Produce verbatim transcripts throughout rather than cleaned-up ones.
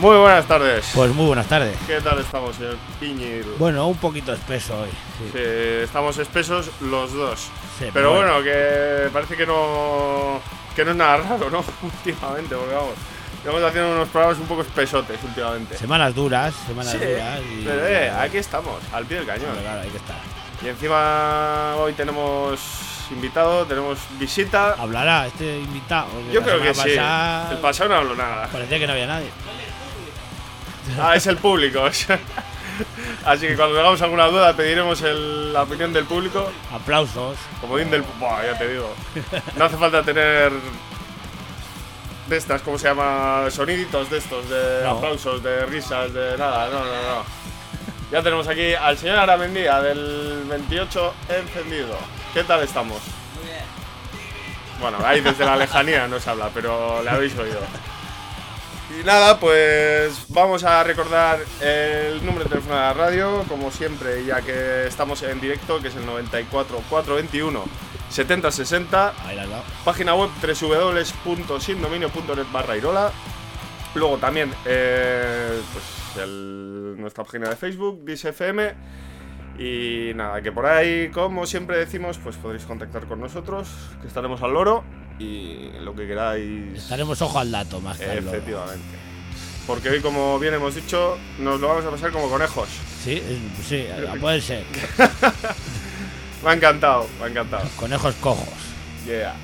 Muy buenas tardes. Pues muy buenas tardes. ¿Qué tal estamos, señor Piñir? Bueno, un poquito espeso hoy. Sí, sí estamos espesos los dos. Sí, pero bueno, bueno, que parece que no que no es nada raro, ¿no? Últimamente, porque vamos, estamos haciendo unos programas un poco espesotes últimamente. Semanas duras, semanas sí, duras. Y... pero eh, aquí estamos, al pie del cañón. Pero claro, hay que estar. Y encima hoy tenemos invitado, tenemos visita. ¿Hablará este invitado? Yo creo que pasada... sí. El pasado no habló nada. Parecía que no había nadie. Ah, es el público. Así que cuando tengamos alguna duda pediremos el, la opinión del público. Aplausos. Como din del... Buah, ya te digo. No hace falta tener de estas, ¿cómo se llama? Soniditos de estos, de no. aplausos, de risas, de nada. No, no, no. Ya tenemos aquí al señor Aramendía del veintiocho encendido. ¿Qué tal estamos? Muy bien. Bueno, ahí desde la lejanía no se habla, pero le habéis oído. Y nada, pues vamos a recordar el número de teléfono de la radio, como siempre, ya que estamos en directo, que es el noventa y cuatro, cuatrocientos veintiuno, setenta sesenta. Ahí la lado. Página web doble u doble u doble u punto sindominio punto net barra Irola. Luego también eh, pues el, nuestra página de Facebook, D I S F M. Y nada, que por ahí, como siempre decimos, pues podréis contactar con nosotros, que estaremos al loro. Y lo que queráis. Estaremos ojo al dato, más que al loro. Efectivamente. Porque hoy, como bien hemos dicho, nos lo vamos a pasar como conejos. Sí, sí, puede ser. Me ha encantado, me ha encantado. Conejos cojos. Yeah.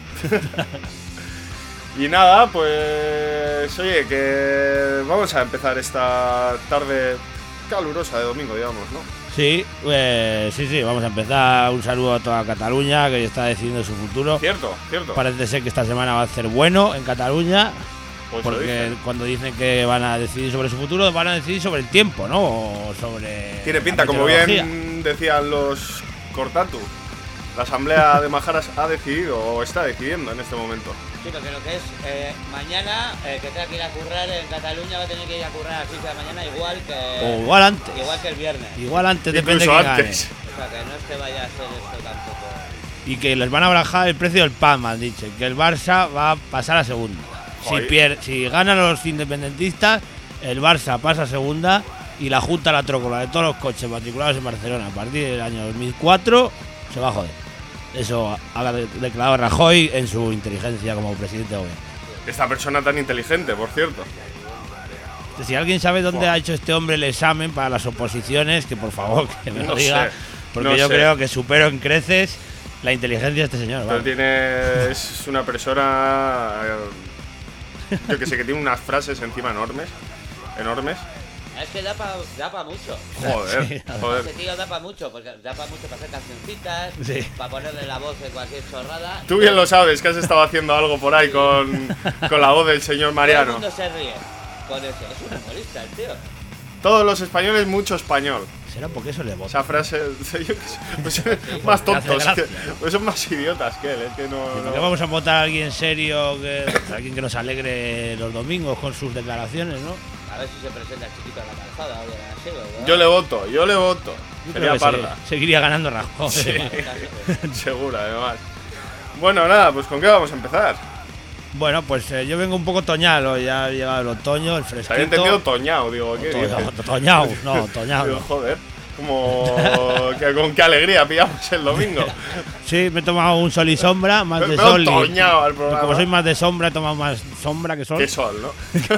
Y nada, pues oye, que vamos a empezar esta tarde calurosa de domingo, digamos, ¿no? Sí, pues, sí, sí, vamos a empezar. Un saludo a toda Cataluña, que está decidiendo su futuro. Cierto, cierto. Parece ser que esta semana va a ser bueno en Cataluña. Pues porque dicen. Cuando dicen que van a decidir sobre su futuro, van a decidir sobre el tiempo, ¿no? O sobre. Tiene pinta, como bien decían los Cortatu. La asamblea de Majaras ha decidido o está decidiendo en este momento. Sí, porque lo que es eh, mañana, eh, que tenga que ir a currar en Cataluña, va a tener que ir a currar a las seis de la mañana, igual que. O igual antes. Igual que el viernes. Igual antes, depende de quién gane. antes. O sea, que no es que vaya a ser esto tampoco. Y que les van a bajar el precio del pan, me han dicho. Que el Barça va a pasar a segunda. Si, pier si ganan los independentistas, el Barça pasa a segunda y la Junta la trócola de todos los coches matriculados en Barcelona a partir del año dos mil cuatro se va a joder. Eso ha declarado Rajoy en su inteligencia como presidente de gobierno. Esta persona tan inteligente, por cierto. Si alguien sabe dónde Wow. ha hecho este hombre el examen para las oposiciones, que por favor que me lo No diga, sé, porque no yo sé. creo que supero en creces la inteligencia de este señor. Pero vale. tiene, es una persona, yo que sé, que tiene unas frases encima enormes, enormes. Es que da para da pa mucho. Joder, Sí, joder. Ese tío da para mucho, porque da para mucho para hacer cancioncitas, Sí. para ponerle la voz de cualquier chorrada. Tú bien lo sabes, que has estado haciendo algo por ahí con, con la voz del señor Todo el Mariano. mundo se ríe con eso. Es un humorista el tío. Todos los españoles, mucho español. Será porque eso le vota. Esa frase, yo qué sé, pues, más porque hace tontos, gracia. que, pues son más idiotas que él, es que no... ¿Por no. qué vamos a votar a alguien serio, que, alguien que nos alegre los domingos con sus declaraciones, ¿no? A ver si se presenta el chiquito en la calzada hoy en la Sego, ¿no? Yo le voto, yo le voto. Yo Sería creo que parda. se- seguiría ganando Rajoy. Sí, seguro, además. Bueno, nada, pues ¿con qué vamos a empezar? Bueno, pues eh, yo vengo un poco toñalo, ya ha llegado el otoño, el Se fresquito. había entendido toñao, digo, ¿qué To- dices? to- Toñao, no, toñao. Digo, no. joder, como que con qué alegría pillamos el domingo. Sí, me he tomado un sol y sombra, más de Me he sol. y- toñao al y programa. como soy más de sombra, he tomado más sombra que sol. Qué sol, ¿no?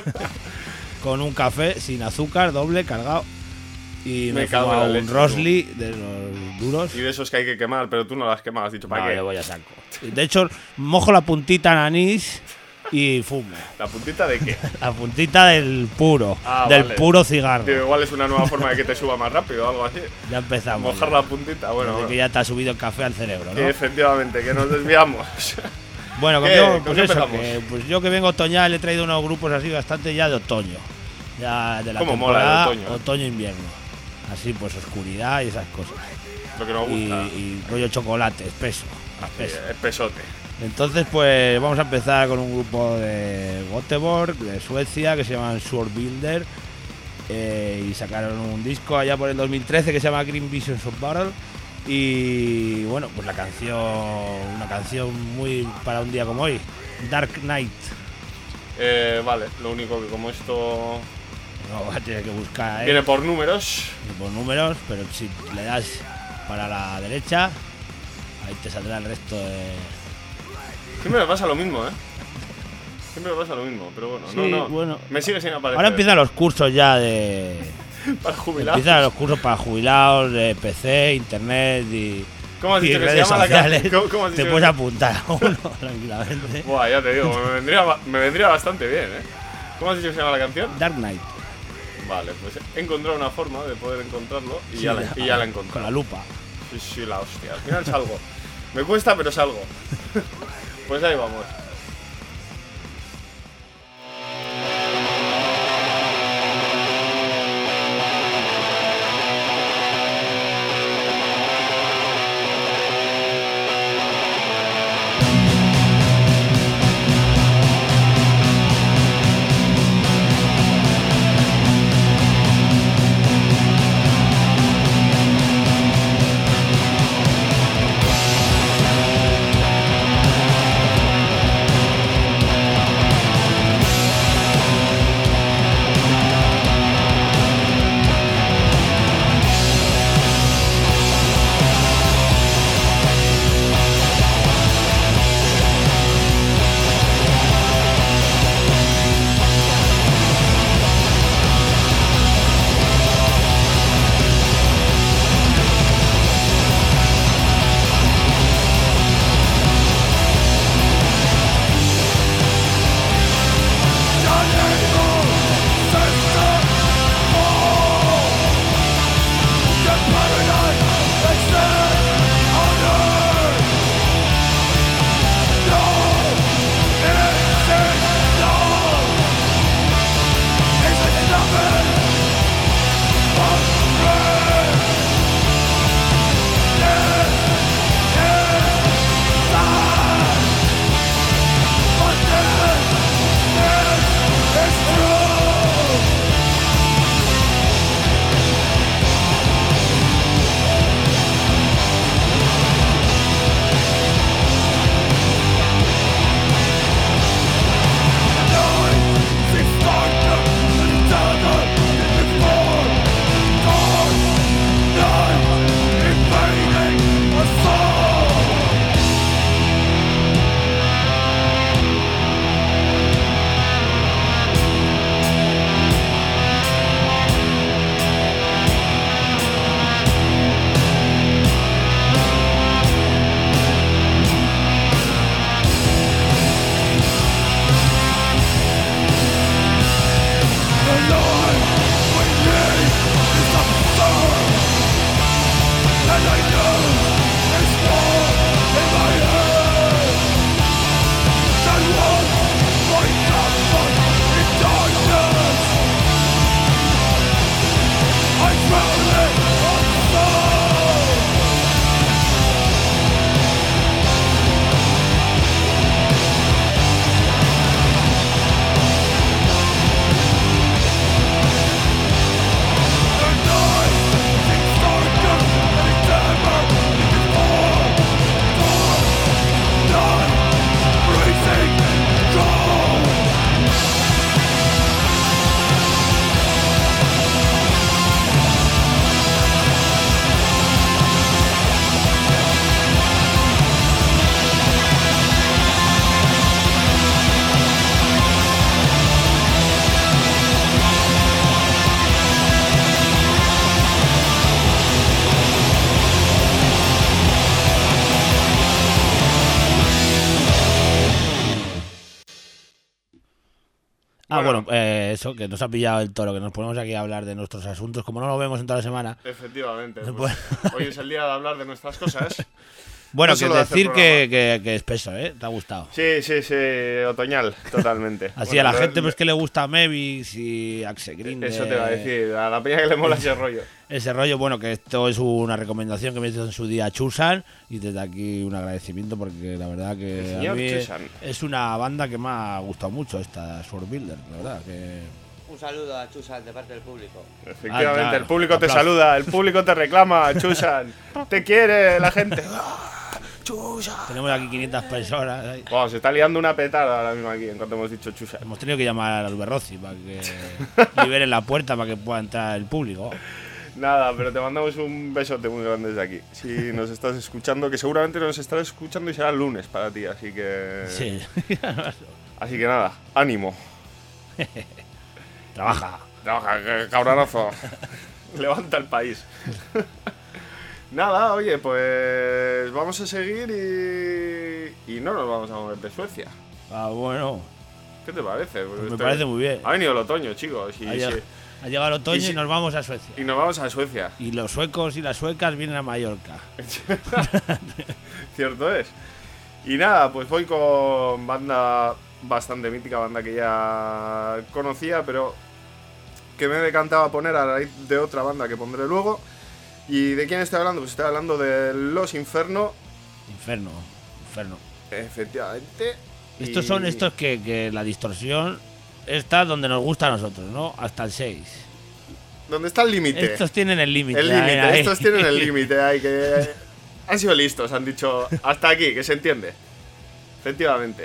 Con un café sin azúcar, doble, cargado. Y Me me he cago en la tomado un leche, Rosli de los duros. Y de esos que hay que quemar, pero tú no las quemas, has dicho, ¿para No, qué? le voy a saco. De hecho, mojo la puntita en anís y fumo. ¿La puntita de qué? La puntita del puro, Ah, del vale. puro cigarro. Digo, igual es una nueva forma de que te suba más rápido o algo así. Ya empezamos. Mojar ya. la puntita, bueno, Desde bueno. que ya te ha subido el café al cerebro, Que ¿no? efectivamente, que nos desviamos. Bueno, ¿Qué? yo, ¿Con pues qué eso, empezamos? que, pues yo que vengo otoñal he traído unos grupos así bastante ya de otoño. Ya de la ¿Cómo mola el temporada otoño? otoño-invierno. Así pues oscuridad y esas cosas. Lo que nos Y, gusta. y rollo chocolate, espeso. Sí, espeso. es pesote. Entonces pues vamos a empezar con un grupo de Göteborg, de Suecia, que se llaman Sword Builder. Eh, y sacaron un disco allá por el dos mil trece que se llama Green Visions of Battle. Y bueno, pues la canción, una canción muy para un día como hoy, Dark Knight. Eh, vale, lo único que como esto No vas a tener que buscar. ¿eh? Viene por números. Viene por números, pero si le das para la derecha, ahí te saldrá el resto de. Siempre me pasa lo mismo, ¿eh? Siempre me pasa lo mismo, pero bueno, Sí, no, no. bueno. Me sigue sin aparecer. Ahora empiezan los cursos ya de. Para jubilados. Empiezan los cursos para jubilados de P C, internet y. ¿Cómo has y dicho que se redes llama la sociales. canción? ¿Cómo- cómo has Te dicho puedes que- apuntar a uno tranquilamente. Buah, ya te digo, me vendría, ba- me vendría bastante bien, ¿eh? ¿Cómo has dicho que se llama la canción? Dark Knight. Vale, pues he encontrado una forma de poder encontrarlo y, Sí, ya, la, y ya la he Con encontrado. la lupa. Sí, sí, la hostia. Al final salgo. Me cuesta, pero salgo. Pues ahí vamos. Ah, Bueno. bueno, eh, eso, que nos ha pillado el toro, que nos ponemos aquí a hablar de nuestros asuntos, como no lo vemos en toda la semana. Efectivamente. No Pues, hoy es el día de hablar de nuestras cosas. Bueno, No que solo de hacer decir que, programa. que, que es peso, ¿eh? ¿Te ha gustado? Sí, sí, sí, otoñal, totalmente. Así Bueno, a la lo- gente pues que le gusta Mavis y Axe Green. Eso te va a decir, a la peña que le mola ese rollo. Ese rollo, bueno, que esto es una recomendación que me hizo en su día Chusan y desde aquí un agradecimiento porque la verdad El que a señor mí Chusan. es una banda que me ha gustado mucho, esta Sword Builder, la verdad que... Un saludo a Chusan de parte del público. Efectivamente, Ah, claro. el público te Aplausos. saluda, el público te reclama, Chusan. Te quiere la gente. Chusa. Tenemos aquí quinientas personas. ahí. Wow, se está liando una petarda ahora mismo aquí en cuanto hemos dicho Chusa. Hemos tenido que llamar al Berrozzi para que liberen la puerta para que pueda entrar el público. Nada, pero te mandamos un besote muy grande desde aquí. Si nos estás escuchando, que seguramente nos estarás escuchando y será el lunes para ti, así que... Sí. Así que nada, ánimo. Trabaja. Trabaja, cabronazo. Levanta el país. Nada, oye, pues vamos a seguir y... y no nos vamos a mover de Suecia. Ah, bueno. ¿Qué te parece? Pues me Esto- parece muy bien. Ha venido el otoño, chicos. Y, Ha sí- llegado, ha llegado el otoño y si- y nos vamos a Suecia. y nos vamos a Suecia. Y los suecos y las suecas vienen a Mallorca. Cierto es. Y nada, pues voy con banda bastante mítica, banda que ya conocía, pero que me he decantado a poner a raíz de otra banda que pondré luego. ¿Y de quién estoy hablando? Pues estoy hablando de Los Inferno, Inferno. Inferno. efectivamente. Estos y- son estos que, que la distorsión está donde nos gusta a nosotros, ¿no? Hasta el seis. ¿Dónde está el límite? Estos tienen el límite. El ahí, límite, ahí. estos tienen el límite ahí, que han sido listos, han dicho hasta aquí, que se entiende. Efectivamente.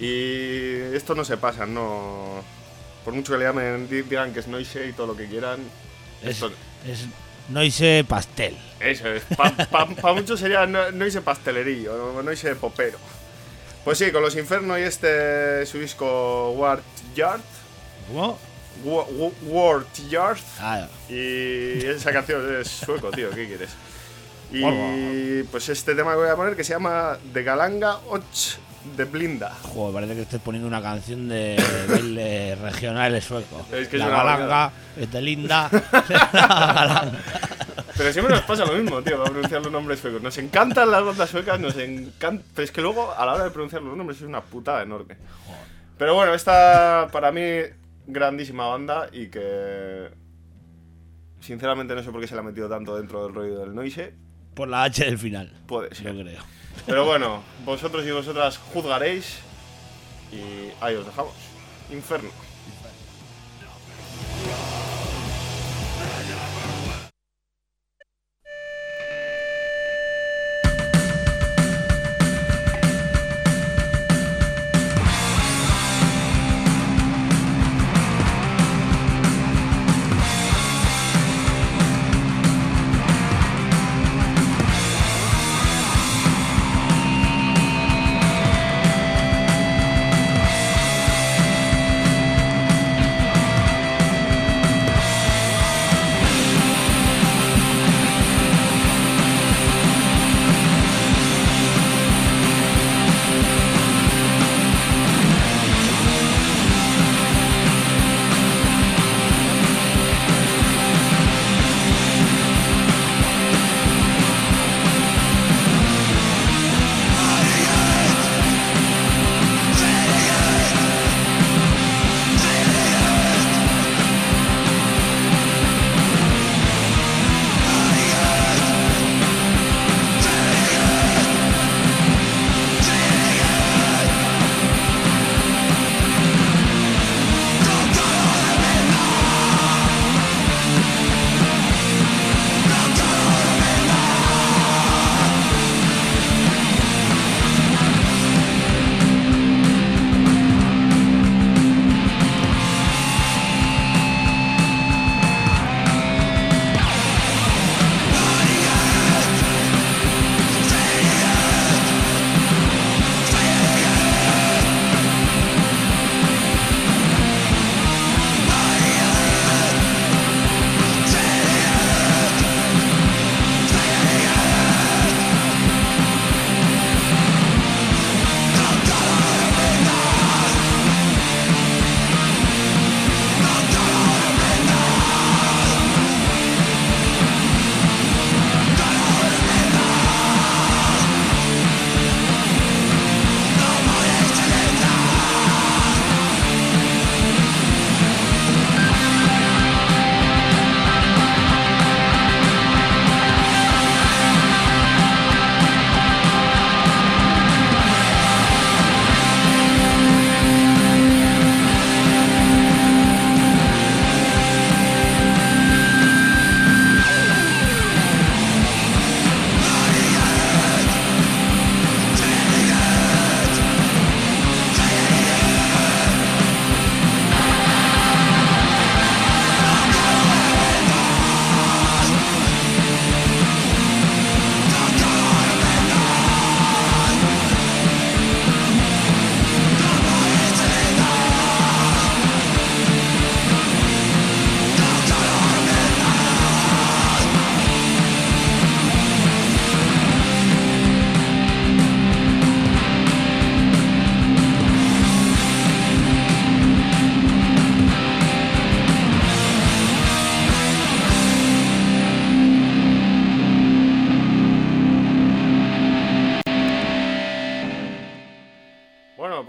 Y esto no se pasa, no. Por mucho que le llamen, di- digan que es noise y todo lo que quieran. Es, Esto, es noise pastel. eso es. Para pa, pa muchos sería no- noise pastelerillo, o noise popero. Pues sí, con Los Infernos y este su disco Ward Yard. ¿Cómo? Wa- wa- Ward Yard. Ah, Y esa canción es sueco, tío, ¿qué quieres? Y Hola. pues este tema que voy a poner que se llama De Galanga Och de Blinda. joder, parece que estoy poniendo una canción de baile regional sueco. Es que es la una galanga, este linda. La galanga. Pero siempre nos pasa lo mismo, tío, para pronunciar los nombres suecos. Nos encantan las bandas suecas, nos encanta. Pero es que luego, a la hora de pronunciar los nombres, es una putada enorme. Pero bueno, esta para mí, grandísima banda y que. Sinceramente, no sé por qué se la ha metido tanto dentro del rollo del noise. Por la H del final. Puede Yo ser. creo. Pero bueno, vosotros y vosotras juzgaréis. Y ahí os dejamos. Inferno. Thank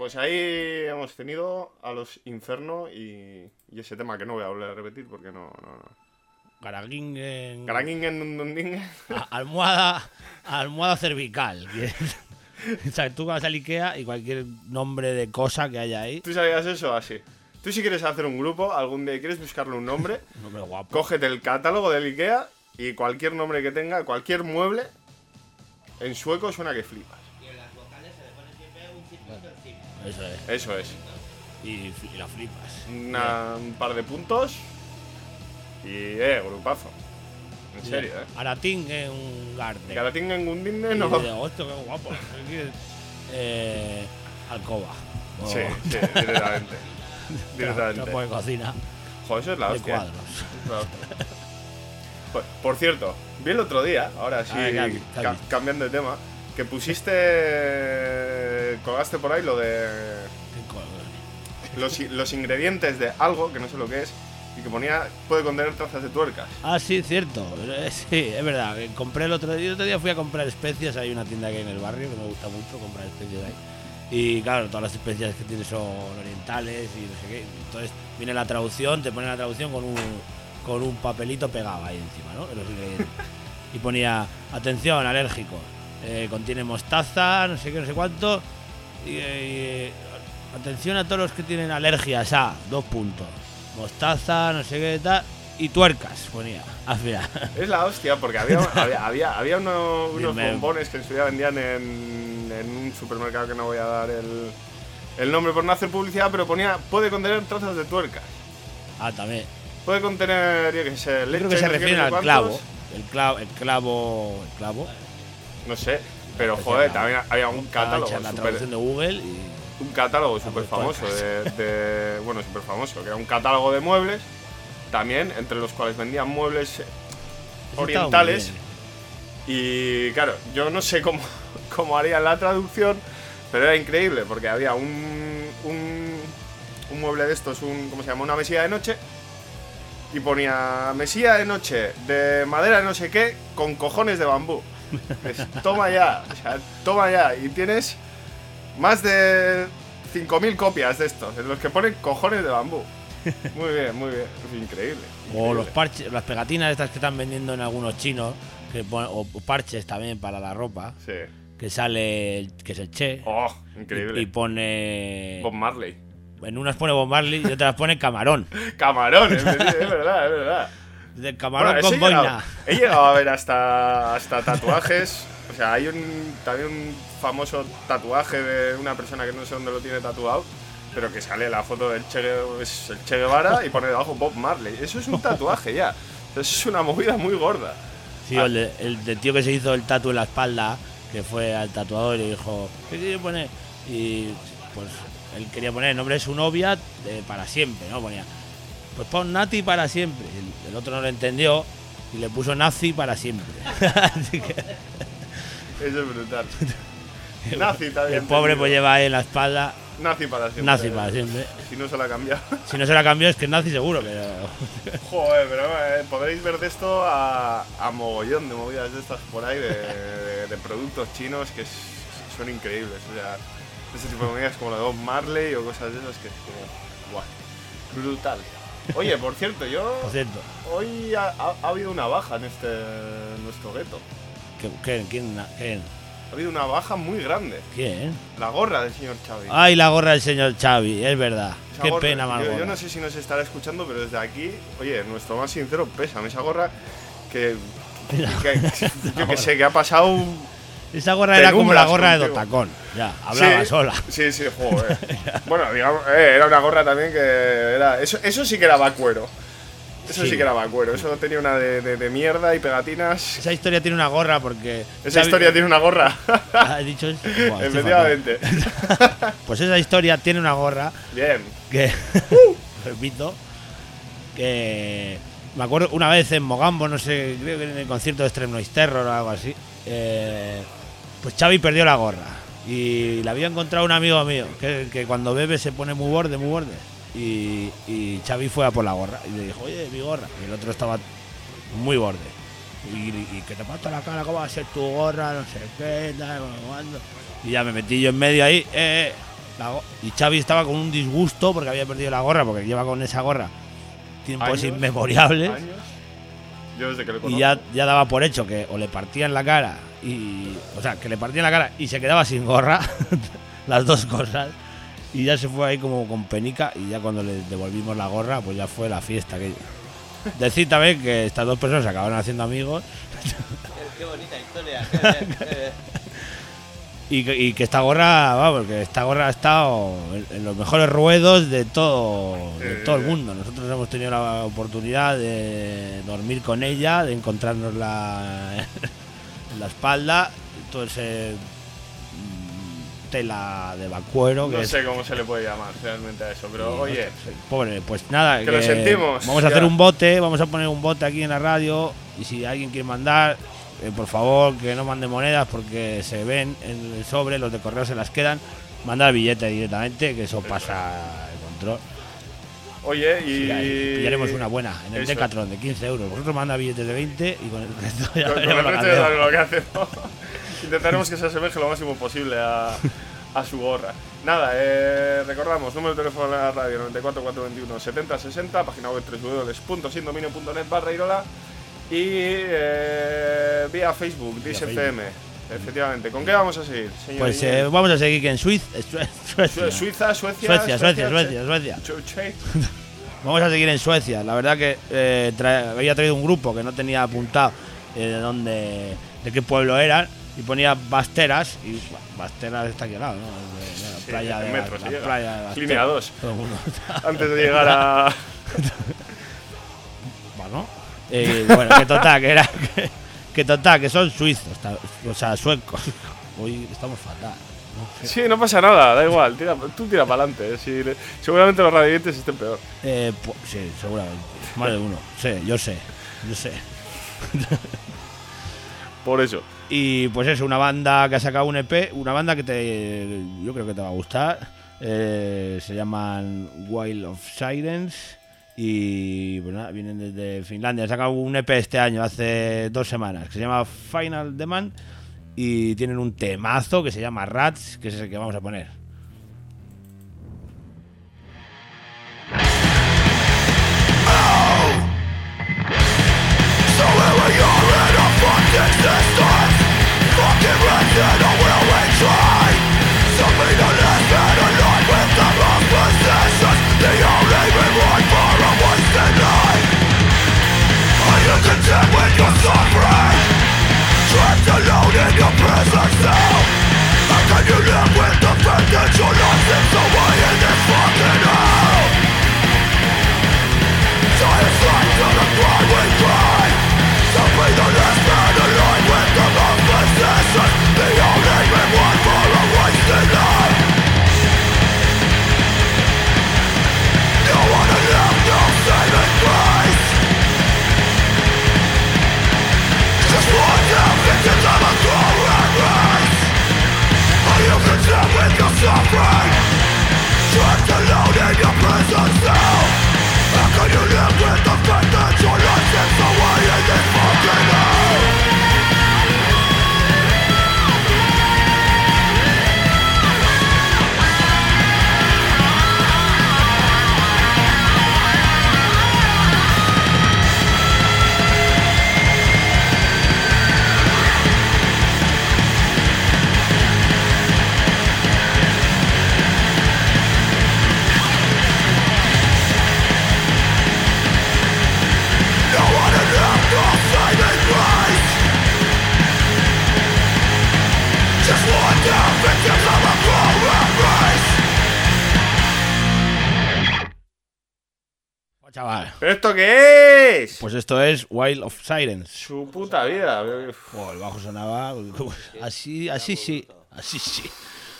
pues ahí hemos tenido a los Inferno y, y ese tema que no voy a volver a repetir porque no... no, no. Garaguingen. Garaguingen. Almohada, almohada cervical. O sea, tú vas al Ikea y cualquier nombre de cosa que haya ahí. ¿Tú sabías eso? Así. Tú si quieres hacer un grupo, algún día quieres buscarle un nombre, Un nombre guapo. cógete el catálogo del Ikea y cualquier nombre que tenga, cualquier mueble, en sueco suena que flipas. Y en las vocales se le pone siempre un circuito encima. Eso es. Eso es. Y, y la flipas. Una- un par de puntos y, eh, grupazo. En serio, eh. Aratín en un garden. Garatín en Gundinde Y no. digo, hostia, qué guapo. eh, alcoba. O- Sí, sí, directamente. Directamente. Campo de cocina. Joder, eso es la De hostia. cuadros. La hostia. Pues, por cierto, vi el otro día, ahora sí, Ah, ¿qué has- qué has ca- visto? cambiando de tema, que pusiste. Colgaste por ahí lo de. Qué co- Los, i- los ingredientes de algo, que no sé lo que es, y que ponía. Puede contener trazas de tuercas. Ah, sí, cierto. Eh, Sí, es verdad. que Compré el otro día. El otro día fui a comprar especias. Hay una tienda que hay en el barrio que me gusta mucho comprar especias ahí. Y claro, todas las especias que tiene son orientales y no sé qué. Entonces viene la traducción, te pone la traducción con un, con un papelito pegado ahí encima, ¿no? De los ingredientes. Y ponía, atención, alérgico. Eh, contiene mostaza, no sé qué, no sé cuánto. Y, y, atención a todos los que tienen alergias a dos puntos. Mostaza, no sé qué tal. Y tuercas, ponía, al final. Es la hostia, porque había, había, había, había uno- unos Dime. bombones que en su día vendían en, en un supermercado que no voy a dar el, el nombre por no hacer publicidad, pero ponía, puede contener trazas de tuercas. Ah, también. Puede contener, yo qué sé, Yo leche. creo que se no sé qué, refieren no sé al cuántos. clavo. El clavo, el clavo, el clavo. No sé, pero Pues joder, ya, también había un Estaba catálogo hecha en la super, traducción de Google y un catálogo pues, súper famoso tuercas. de, de- bueno, súper famoso, que era un catálogo de muebles, también, entre los cuales vendían muebles eso estaba muy orientales. bien. Y claro, yo no sé cómo, cómo harían la traducción, pero era increíble, porque había un, un, un mueble de estos, un, ¿cómo se llama? Una mesilla de noche, y ponía mesilla de noche de madera de no sé qué, con cojones de bambú. Pues, toma ya, o sea, toma ya, y tienes más de cinco mil copias de estos, en los que ponen cojones de bambú. Muy bien, muy bien, es increíble. O increíble. los parches, las pegatinas estas que están vendiendo en algunos chinos, que pon- o parches también para la ropa, Sí. que sale, el- que es el Che, Oh, y, increíble. y pone, Bob Marley. en unas pone Bob Marley y otras pone camarón, Camarón, es verdad, es verdad, es verdad. de camarón Bueno, ese con he llegado- boina. He llegado a ver hasta, hasta tatuajes. O sea, hay un, también un famoso tatuaje de una persona que no sé dónde lo tiene tatuado, pero que sale la foto del Che, es el Che Guevara y pone debajo Bob Marley. Eso es un tatuaje ya. Eso es una movida muy gorda. Sí, Ah. el, de- el del tío que se hizo el tatu en la espalda, que fue al tatuador y le dijo, ¿qué quiere poner? Y pues él quería poner el nombre de su novia de para siempre, ¿no? Ponía, pues pon Nati para siempre. Y el, el otro no lo entendió y le puso Nazi para siempre. Así que Eso es brutal. Nazi también. el pobre pues entendido. lleva ahí en la espalda Nazi para siempre. Nazi para siempre. Si no se la ha cambiado. Si no se la cambió es que es Nazi seguro, pero Joder, pero eh, podréis ver de esto a, a mogollón de movidas de estas por ahí, de, de- de productos chinos que es- son increíbles. O sea, ese tipo de movidas como la de Bob Marley o cosas de esas que es como. Guau, brutal. Oye, por cierto, yo. por cierto, Hoy ha, ha- ha habido una baja en este en nuestro gueto. ¿qué- ¿quién? ¿Quién? ¿Quién? Ha habido una baja muy grande. ¿Quién? La gorra del señor Xavi. Ay, la gorra del señor Xavi, es verdad. Esa Qué gorra, pena, yo, Margot. yo no sé si nos estará escuchando, pero desde aquí, oye, nuestro más sincero pésame. Esa gorra que. que- que- yo que sé, que ha pasado. Esa gorra era como la Penumbras gorra de contigo. Dotacón. Ya, hablaba Sí, sola. Sí, sí, joder. Bueno, digamos, eh, era una gorra también que era. Eso, eso sí que era vacuero. Eso sí, Sí. que era vacuero. Eso tenía una de, de- de mierda y pegatinas. Esa historia tiene una gorra porque. Esa Xavi- historia tiene una gorra. ¿Has dicho eso? Buah, estoy Efectivamente. fatal. Pues esa historia tiene una gorra Bien. que. repito. Que. Me acuerdo una vez en Mogambo, no sé, creo que en el concierto de Extreme Noise Terror o algo así. eh, pues Xavi perdió la gorra. Y la había encontrado un amigo mío, que, que cuando bebe se pone muy borde, muy borde. Y, y Xavi fue a por la gorra y le dijo, oye, mi gorra. Y el otro estaba muy borde. Y, y que te pasa la cara, ¿cómo va a ser tu gorra? No sé qué, tal, cuando. Y ya me metí yo en medio ahí. Eh, La go- y Xavi estaba con un disgusto porque había perdido la gorra, porque lleva con esa gorra tiempos ¿Años? inmemorables. ¿Años? Yo desde que lo Y conozco. ya, ya daba por hecho que o le partían la cara y. O sea, que le partían la cara y se quedaba sin gorra. Las dos cosas. Y ya se fue ahí como con penica. Y ya cuando le devolvimos la gorra, pues ya fue la fiesta aquella. Decir también que estas dos personas se acabaron haciendo amigos. Qué, qué bonita historia. Qué bien, qué bien. Y que, y que esta gorra, vamos, que esta gorra ha estado en, en los mejores ruedos de todo, de todo el mundo. Nosotros hemos tenido la oportunidad de dormir con ella, de encontrárnosla en la espalda, todo ese mm, tela de vacuero. No que sé es, cómo se le puede llamar realmente a eso, pero y, oye, pobre, pues nada, que lo sentimos, vamos a ya. hacer un bote, vamos a poner un bote aquí en la radio y si alguien quiere mandar, eh, por favor que no mande monedas porque se ven en el sobre, los de correo se las quedan, mandar billete directamente, que eso pasa el control. oye, y. Sí, ahí pillaremos una buena en el Eso. Decathlon de quince euros. Vosotros manda billetes de veinte y con el resto ya Con, con veremos el lo resto que ya hacemos. sabemos lo que hacemos. Intentaremos que se asemeje lo máximo posible a, a su gorra. Nada, eh, recordamos, número de teléfono de la radio noventa y cuatro, cuatrocientos veintiuno, setenta sesenta, página web doble u doble u doble u punto sindominio punto net barra Irola y eh, vía Facebook, Dish F M. Efectivamente. ¿Con qué vamos a seguir, señor? Pues eh, vamos a seguir que en Suiza, Suecia, Su- Suiza, Suecia, Suecia, Suecia, Suecia, Suecia. Chuche. Vamos a seguir en Suecia. La verdad que eh, tra- había traído un grupo que no tenía apuntado eh, de dónde, de qué pueblo eran y ponía Basteras y bah, Basteras está aquí al lado, ¿no? De, de la Sí, playa en de metro la, se la llega. playa de Basteras. Línea dos. Todo el mundo. Antes de llegar a. Bueno, eh, bueno, que total, que era que, que total, que son suizos, ta- o sea, suecos. Hoy estamos fatal. ¿no? Sí, no pasa nada, da igual. Tira, tú tira para adelante. Si, seguramente los radiantes estén peor. Eh, pu- sí, seguramente. Más de uno. Sí, yo sé, yo sé. Por eso. Y pues es una banda que ha sacado un E P, una banda que te, yo creo que te va a gustar. Eh, se llaman Wild of Sirens y pues nada, vienen desde Finlandia. Han sacado un E P este año, hace dos semanas, que se llama Final Demand y tienen un temazo que se llama Rats, que es el que vamos a poner. Chaval, ¿Pero esto qué es? pues esto es Wild of Sirens. Su puta vida. Oh, el bajo sonaba así, así sí, así sí.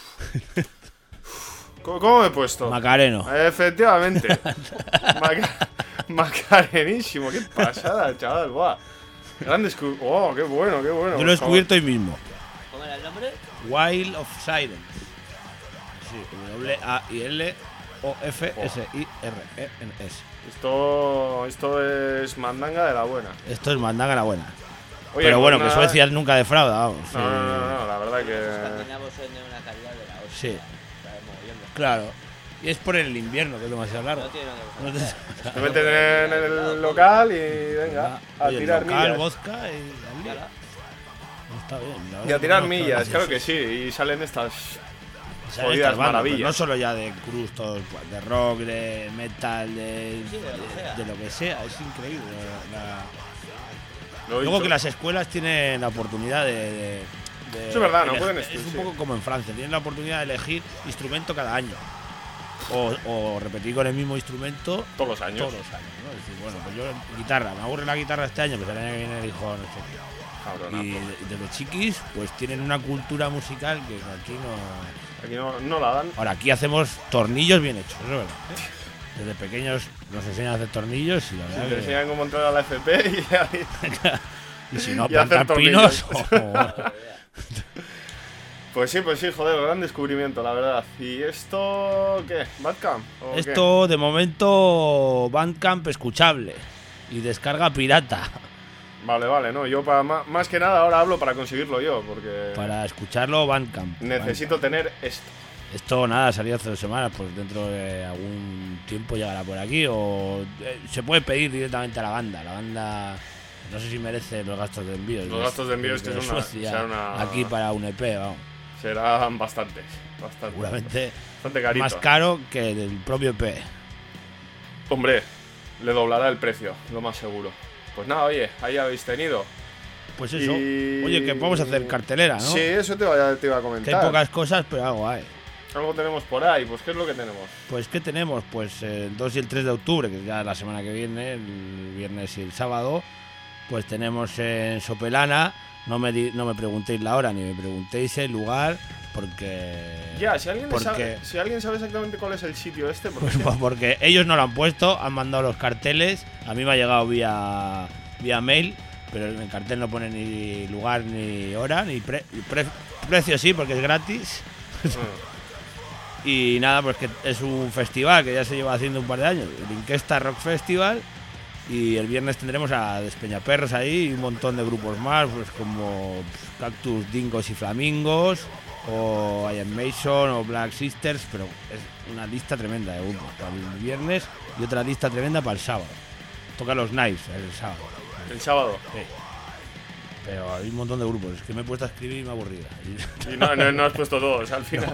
¿Cómo, cómo me he puesto? Macareno. Efectivamente. Maca Macarenísimo. Qué pasada, chaval. Buah. Gran descu- Oh, qué bueno, qué bueno. Yo lo he descubierto hoy mismo. ¿Cómo era el nombre? Wild of Sirens. Sí, W A I L O F S I R E N S. Esto, esto es mandanga de la buena. Esto es mandanga la buena. Oye, Pero bueno, pues que nada. Suecia nunca defrauda, vamos. No, no, no, no, la verdad Los que. escandinavos son de una calidad de la hostia. Sí. Sabemos bien. Claro. Y es por el invierno, que es demasiado largo. No tiene No nada te- Te meten en el local y venga, a Oye, tirar local, millas. vodka y al día. Está bien. la Y verdad a tirar que no, millas, no, claro que sí. Y salen estas Salen jodidas estas bandas, maravillas. pero no solo ya de crustos, pues, de rock, de metal, de, Sí, de lo que sea. de lo que sea. Es increíble. la- Lo he Luego dicho. que las escuelas tienen la oportunidad de... de- de Eso es verdad, no eleg- pueden Es estu- un sí. poco como en Francia, tienen la oportunidad de elegir instrumento cada año. O, o repetir con el mismo instrumento Todos los años. todos los años, ¿no? Es decir, bueno, pues yo guitarra, me aburre la guitarra este año, pues el año que viene elijo no sé qué. Cabronazo. Y desde chiquis, pues tienen una cultura musical que aquí no. Aquí no, no la dan. Ahora, aquí hacemos tornillos bien hechos, eso es verdad. Desde pequeños nos enseñan a hacer tornillos y la Si verdad te que- enseñan cómo entrar a la F P y ahí. y si no, y hacer plantar pinos. tornillos. o- Pues sí, pues sí, joder, gran descubrimiento, la verdad. ¿Y esto qué? ¿Badcamp? ¿O qué? Esto de momento Bandcamp escuchable y descarga pirata. Vale, vale, no. Yo para más, más que nada ahora hablo para conseguirlo yo, porque Para escucharlo Bandcamp. necesito tener esto. Esto nada, salió hace dos semanas, pues dentro de algún tiempo llegará por aquí o eh, se puede pedir directamente a la banda. La banda no sé si merece los gastos de envío. Los gastos de envío, desde esto es una- Suecia será una- aquí para un E P, vamos. Serán bastantes, bastante, Seguramente bastante carito. más caro que el propio E P. Hombre, le doblará el precio, lo más seguro. Pues nada, oye, ahí habéis tenido. Pues eso. Y- Oye, que vamos a hacer cartelera, ¿no? Sí, eso te iba, te iba a Que comentar. hay pocas cosas, pero algo hay. Algo tenemos por ahí, pues ¿qué es lo que tenemos? Pues ¿qué tenemos? Pues el dos y el tres de octubre, que es ya la semana que viene, el viernes y el sábado, pues tenemos en Sopelana, no me, di- no me preguntéis la hora ni me preguntéis el lugar, porque... Ya, si alguien, porque, sabe, si alguien sabe exactamente cuál es el sitio este, pues, porque porque ellos no lo han puesto, han mandado los carteles, a mí me ha llegado vía, vía mail, pero en el cartel no pone ni lugar ni hora, ni pre- pre- precio sí, porque es gratis. Y nada, pues que es un festival que ya se lleva haciendo un par de años, el Inquesta Rock Festival. Y el viernes tendremos a Despeñaperros ahí y un montón de grupos más, pues como Cactus, Dingos y Flamingos, o Iron Mason o Black Sisters, pero es una lista tremenda de grupos para el viernes y otra lista tremenda para el sábado. Toca los Knives el sábado. el sábado. Sí. Pero hay un montón de grupos, es que me he puesto a escribir y me he aburrido. Y no, no, no has puesto todos al final.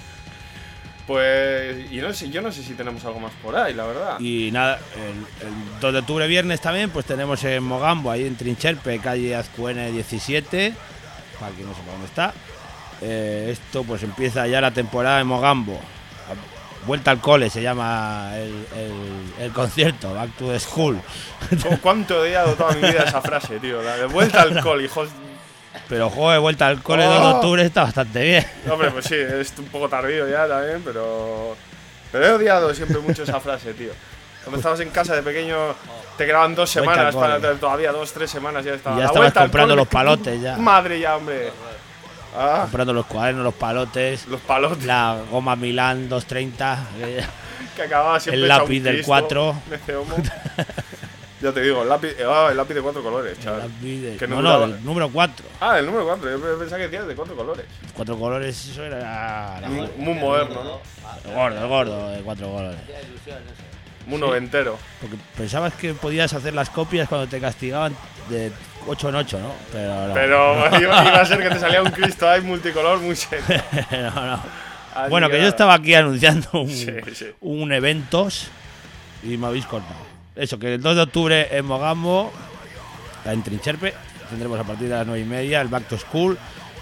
Pues, y no sé, yo no sé si tenemos algo más por ahí, la verdad. Y nada, el, el dos de octubre viernes también, pues tenemos en Mogambo, ahí en Trincherpe, calle Azcuene diecisiete, para quien no sepa dónde está. Eh, esto pues empieza ya la temporada en Mogambo. Vuelta al cole se llama el, el- el concierto, Back to the School. ¿Cu- ¿Cuánto he odiado toda mi vida esa frase, tío? La de vuelta al col, hijos. Pero joder, vuelta al cole Oh. dos de octubre está bastante bien. Hombre, pues sí, es un poco tardío ya también, pero. Pero he odiado siempre mucho esa frase, tío. Cuando estabas en casa de pequeño, te quedaban dos Vuelta semanas, al para cole. todavía dos, tres semanas ya estaba. Y ya La estabas vuelta al comprando cole, los palotes ya. Madre ya, hombre. Ah, Comprando los cuadernos, los palotes, los palotes la goma Milán doscientos treinta. eh, que acababa siempre el hecho lápiz un del Cristo cuatro. de ese homo. Ya te digo, el lápiz, ah, el lápiz de cuatro colores, el chaval. lápiz de- Que no no, no, duraba. del número cuatro. Ah, el número cuatro, yo pensaba que decías de cuatro colores. Cuatro colores, eso era la- Muy, muy moderno, ¿no? el gordo, el gordo de cuatro colores. Hacía ilusión eso. Muy noventero. Porque pensabas que podías hacer las copias cuando te castigaban de ocho en ocho, ¿no? Pero no. Pero iba, iba a ser que te salía un Cristo ahí multicolor muy serio. no, no. Así Bueno, que yo nada. estaba aquí anunciando un, Sí, sí. un eventos y me habéis cortado. Eso, que el dos de octubre en Mogambo, en Trincherpe, tendremos a partir de las nueve y media el Back to School.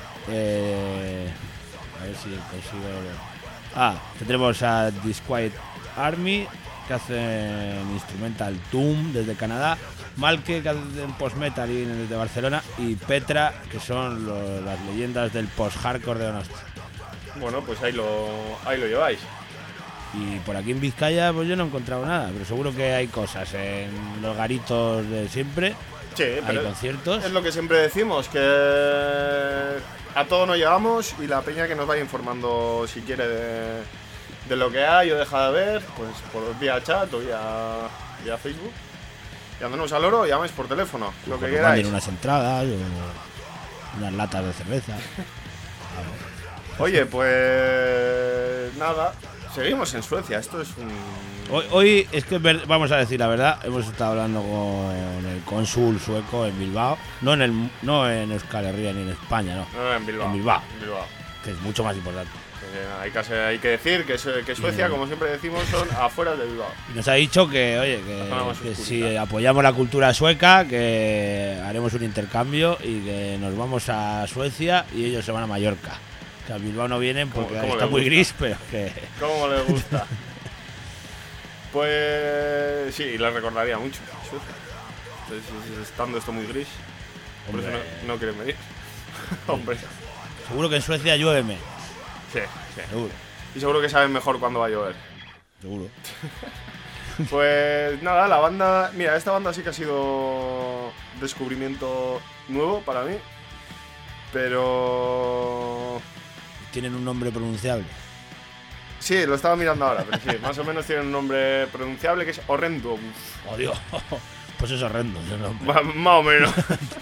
Eh, a ver si consigo. Ah, tendremos a Disquiet Army, que hacen instrumental Doom desde Canadá, Malke, que hacen post-metal y desde Barcelona, y Petra, que son lo- las leyendas del post-hardcore de Donosti. Bueno, pues ahí lo, ahí lo lleváis. Y por aquí en Vizcaya pues yo no he encontrado nada, pero seguro que hay cosas en los garitos de siempre, Sí, hay pero conciertos. es lo que siempre decimos, que a todo no llegamos y la peña que nos vaya informando si quiere de, de lo que hay o deja de ver, pues por vía chat o vía, vía Facebook. Y andamos al oro, llamáis por teléfono, lo que Pues queráis. manden unas entradas o unas latas de cerveza. Oye, pues nada, Seguimos en Suecia, esto es un... Hoy, hoy es que ver, vamos a decir la verdad, hemos estado hablando con el cónsul sueco en Bilbao, no en el no en Euskal Herria ni en España, no, No, no, en Bilbao. en Bilbao, En Bilbao. que es mucho más importante. Eh, hay, que, hay que decir que, que Suecia, como siempre decimos, son afuera de Bilbao. Y nos ha dicho que, oye, que, que si apoyamos la cultura sueca, que haremos un intercambio y que nos vamos a Suecia y ellos se van a Mallorca. Que a Bilbao no vienen porque ¿Cómo, cómo está muy gusta? gris, pero que... ¿Cómo le gusta? Pues sí, le recordaría mucho Suecia. Entonces, estando esto muy gris, por Hombre. eso no, no quieren venir. Hombre, Seguro que en Suecia llueve menos, sí, sí. seguro, Y seguro que saben mejor cuándo va a llover. seguro. Pues nada, la banda... Mira, esta banda sí que ha sido descubrimiento nuevo para mí. Pero... Tienen un nombre pronunciable. Sí, lo estaba mirando ahora, pero sí, más o menos tiene un nombre pronunciable que es Horrendum. Oh, Dios. Pues es horrendo ese nombre. Ma- Más o menos.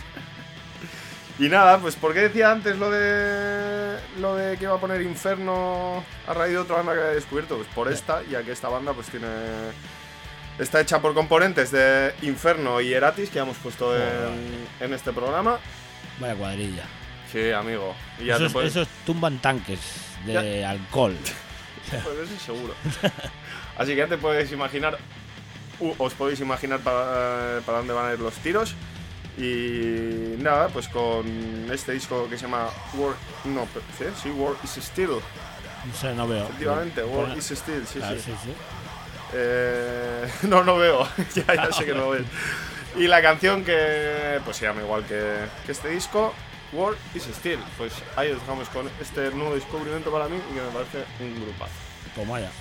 Y nada, pues ¿por qué decía antes lo de lo de que iba a poner Inferno a raíz de otra banda que he descubierto? Pues por esta, ya que esta banda pues tiene... Está hecha por componentes de Inferno y Eratis, que ya hemos puesto en, en este programa. Vaya cuadrilla. Sí, amigo. Y ya Esos, te puedes... esos tumban tanques de alcohol. Pues eso seguro. Así que ya te puedes imaginar, uh, os podéis imaginar para, para dónde van a ir los tiros. Y nada, pues con este disco que se llama War, no, ¿sí? sí, War is Still. No sé, no veo. Efectivamente, War Pon- is Still, sí, Claro, sí. sí, sí. Eh, no, no veo, ya, ya sé que no ves. Y la canción que pues se llama igual que, que este disco, War is Still. Pues ahí os dejamos con este nuevo descubrimiento para mí y que me parece un grupazo. Pues vaya.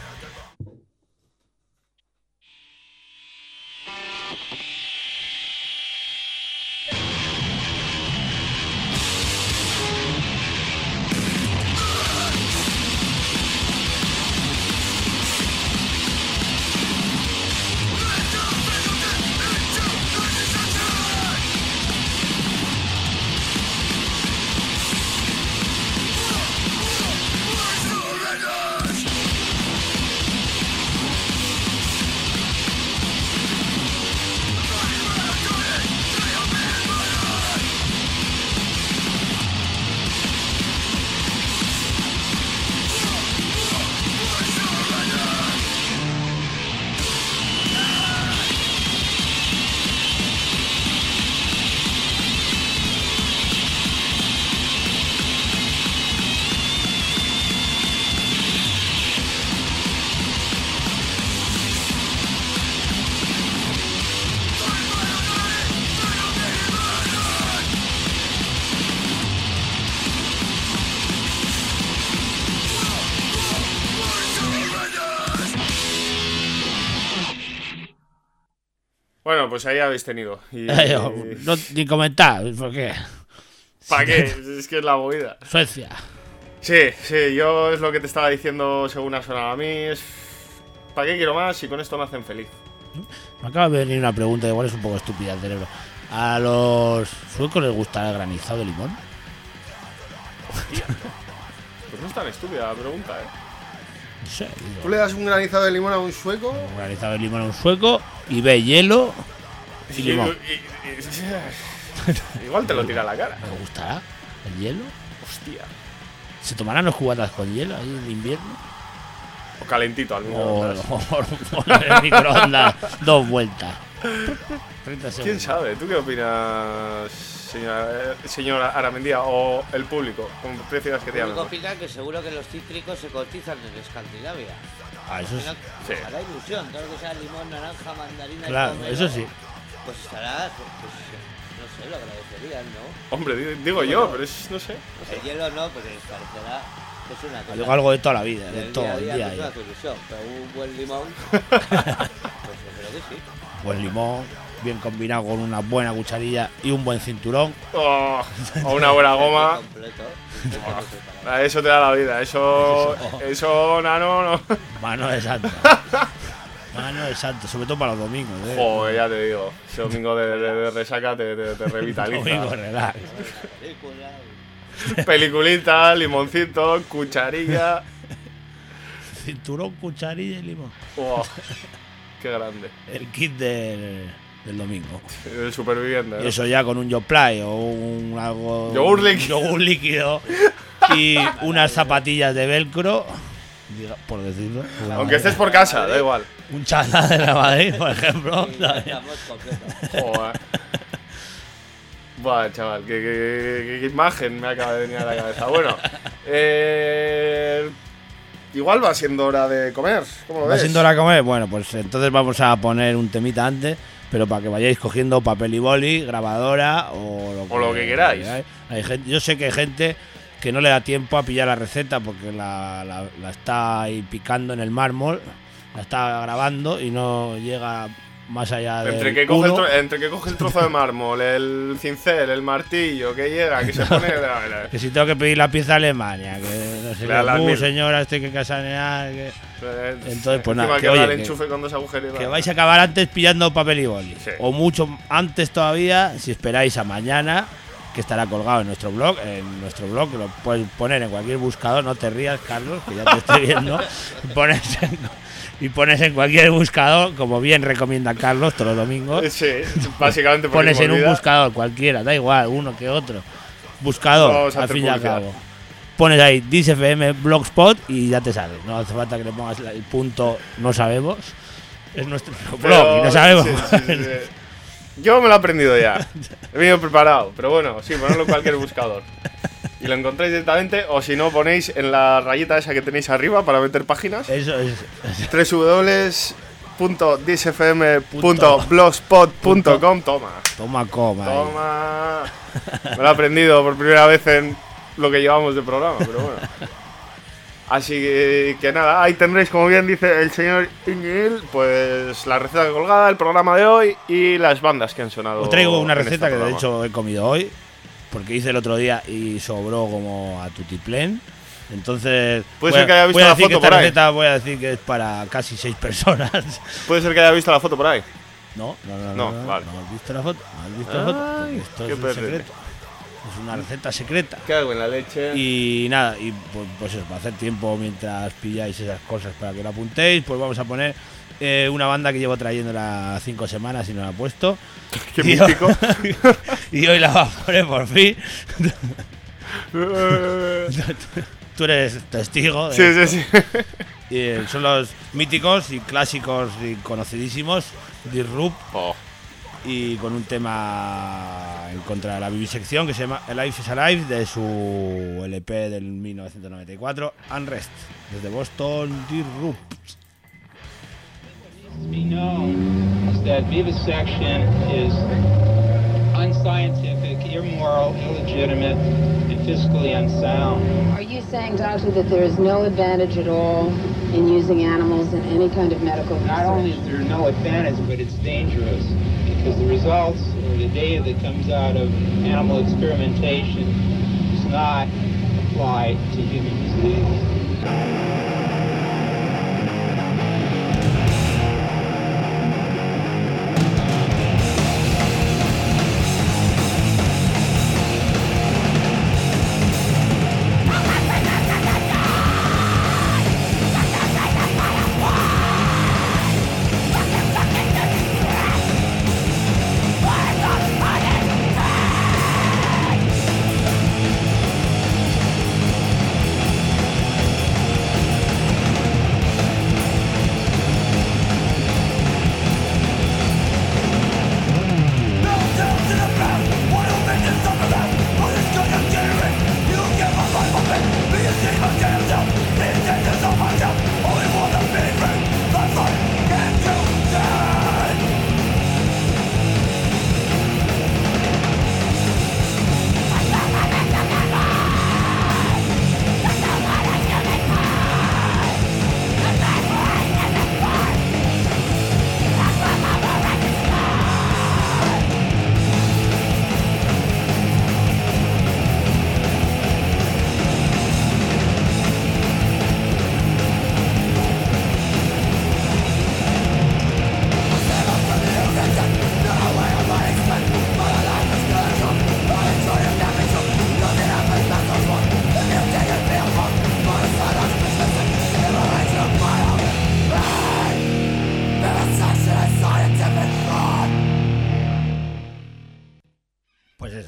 Bueno, pues ahí habéis tenido. Y, No, ni comentar, porque ¿para qué? Es que es la movida. Suecia. Sí, sí, yo es lo que te estaba diciendo según ha sonado a mí. Es... ¿Para qué quiero más si con esto me hacen feliz? Me acaba de venir una pregunta, igual es un poco estúpida el cerebro. ¿A los suecos les gusta el granizado de limón? Pues no es tan estúpida la pregunta, ¿eh? No sé. digo, ¿Tú le das un granizado de limón a un sueco? un granizado de limón a un sueco y ve hielo y limón. y- y- igual te lo tira a la cara. ¿Les gustará el hielo? Hostia. ¿Se tomarán los cubatas con hielo ahí en invierno? O calentito al O, microondas. o, o en el microondas dos vueltas. treinta ¿Quién segundos. sabe? ¿Tú qué opinas, señora, eh, señora Aramendía o el público? ¿Cómo prefieras que te El llamen? público opina que seguro que los cítricos se cotizan en Escandinavia. Ah, eso Que no- sí. Sí. Os hará ilusión, todo lo que sea limón, naranja, mandarina y Claro, pomelo, eso sí. Pues estará, pues, pues, no sé, lo agradecerían, ¿no? Hombre, di- digo yo, pero es, no sé. El hielo no, porque les parecerá que es una cosa. Digo algo de toda la vida, de del todo día a el día, día. no es ya. una solución, pero un buen limón, pues yo creo que sí. Buen limón, bien combinado con una buena cucharilla y un buen cinturón. Oh, o una buena goma. Completo. completo, preparado. Ah, Eso te da la vida. Eso, Eso. eso, nano, no. Mano de santo. Mano de santo, sobre todo para los domingos. ¿eh? Joder, ya te digo. Ese domingo de, de- de resaca te, te, te revitaliza. Domingo, relax. Película, Peliculita, limoncito, cucharilla. cinturón, cucharilla y limón. Wow, qué grande. El kit del, del domingo. El superviviente, ¿no? Y eso ya con un Yoplait o un algo. Yogur líquido. Yogur líquido y unas zapatillas de velcro, diga, por decirlo. Aunque estés por casa, da igual. Un chándal de la Madrid, por ejemplo. Sí, estamos completos. Joder. Buah, chaval, qué, qué- qué- qué imagen me acaba de venir a la cabeza. Bueno, eh, igual va siendo hora de comer. ¿Cómo lo ¿Va ves? siendo hora de comer? Bueno, pues entonces vamos a poner un temita antes, pero para que vayáis cogiendo papel y boli, grabadora o lo que, O lo que queráis. Hay gente, yo sé que hay gente que no le da tiempo a pillar la receta porque la, la- la está ahí picando en el mármol, la está grabando y no llega más allá de. Entre que, coge el tro- entre que coge el trozo de mármol, el cincel, el martillo, que llega, que se pone. Que si tengo que pedir la pieza a Alemania, que no sé Le da las qué, uh, mil. señora, estoy que casanear, que, Entonces, pues nada, Encima que que, oye, el que- enchufe con dos agujeros. que vais a acabar antes pillando papel y boli. Sí. O mucho antes todavía, si esperáis a mañana, que estará colgado en nuestro blog, en nuestro blog, que lo puedes poner en cualquier buscador, no te rías, Carlos, que ya te estoy viendo, y pones en, y pones en cualquier buscador, como bien recomienda Carlos todos los domingos, Sí, básicamente porque pones me en un olvida. buscador cualquiera, da igual, uno que otro, buscador, Vamos a al hacer fin y al publicidad. cabo. Pones ahí DisFM Blogspot y ya te sale, no hace falta que le pongas el punto no sabemos, es nuestro Pero- blog y no sabemos. sí, sí, sí, sí. Yo me lo he aprendido ya. He venido preparado, pero bueno, sí, ponedlo en cualquier buscador. Y lo encontráis directamente, o si no, ponéis en la rayita esa que tenéis arriba para meter páginas. Eso es. doble u doble u doble u punto disfm punto blogspot punto com. Toma, Toma coma. ahí. toma. Me lo he aprendido por primera vez en lo que llevamos de programa, pero bueno. Así que, que nada, ahí tendréis, como bien dice el señor Iñil, pues la receta colgada, el programa de hoy y las bandas que han sonado. Os traigo una en este receta que de programa. hecho he comido hoy, porque hice el otro día y sobró como a tutiplén. Entonces, Puede voy ser a- que haya visto voy a la decir foto que esta por ahí. receta voy a decir que es para casi seis personas. Puede ser que haya visto la foto por ahí. No, no, no, No, no, vale. ¿No has visto la foto? ¿No has visto la foto? Porque Ay, esto qué es un perrete. secreto. Es una receta secreta. ¿Qué hago en la leche? Y nada, y pues, pues eso, para hacer tiempo mientras pilláis esas cosas para que lo apuntéis, pues vamos a poner eh, una banda que llevo trayéndola cinco semanas y no la he puesto. Qué Y mítico. hoy- y hoy la va a poner por fin. Tú eres testigo. De Sí, esto. sí, sí. Y, eh, son los míticos y clásicos y conocidísimos Disrupt, Oh, y con un tema en contra de la vivisección que se llama Life is Alive de su L P del mil novecientos noventa y cuatro, Unrest, desde Boston, Disrupt. be known is that vivisection is unscientific, immoral, illegitimate, and fiscally unsound. Are you saying, doctor, that there is no advantage at all in using animals in any kind of medical Not only research? is there no advantage, but it's dangerous because the results or the data that comes out of animal experimentation does not apply to human disease.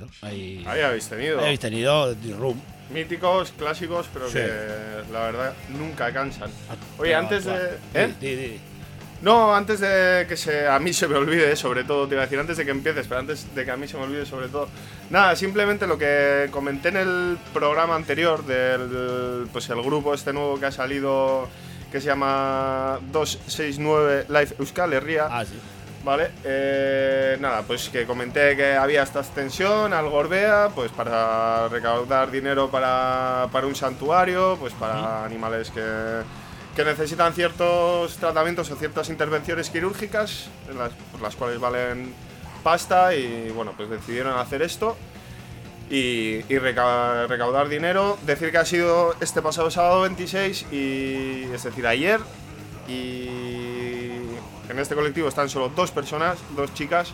Ahí, Ahí habéis tenido. ahí habéis tenido The Room. Míticos, clásicos, pero Sí. que la verdad nunca cansan. Oye, Pero antes de. actual. ¿Eh? Di, di, di. No, antes de que se, a mí se me olvide, sobre todo, te iba a decir, antes de que empieces, pero antes de que a mí se me olvide, sobre todo. Nada, simplemente lo que comenté en el programa anterior del pues el grupo este nuevo que ha salido, que se llama doscientos sesenta y nueve Live Euskal Herria. Ah, sí. Vale, eh, nada, pues que comenté que había esta extensión al Gorbea, pues para recaudar dinero para, para un santuario, pues para animales que, que necesitan ciertos tratamientos o ciertas intervenciones quirúrgicas, en las, por las cuales valen pasta, y bueno, pues decidieron hacer esto y, y reca- recaudar dinero. Decir que ha sido este pasado sábado veintiséis, y, es decir, ayer, y en este colectivo están solo dos personas, dos chicas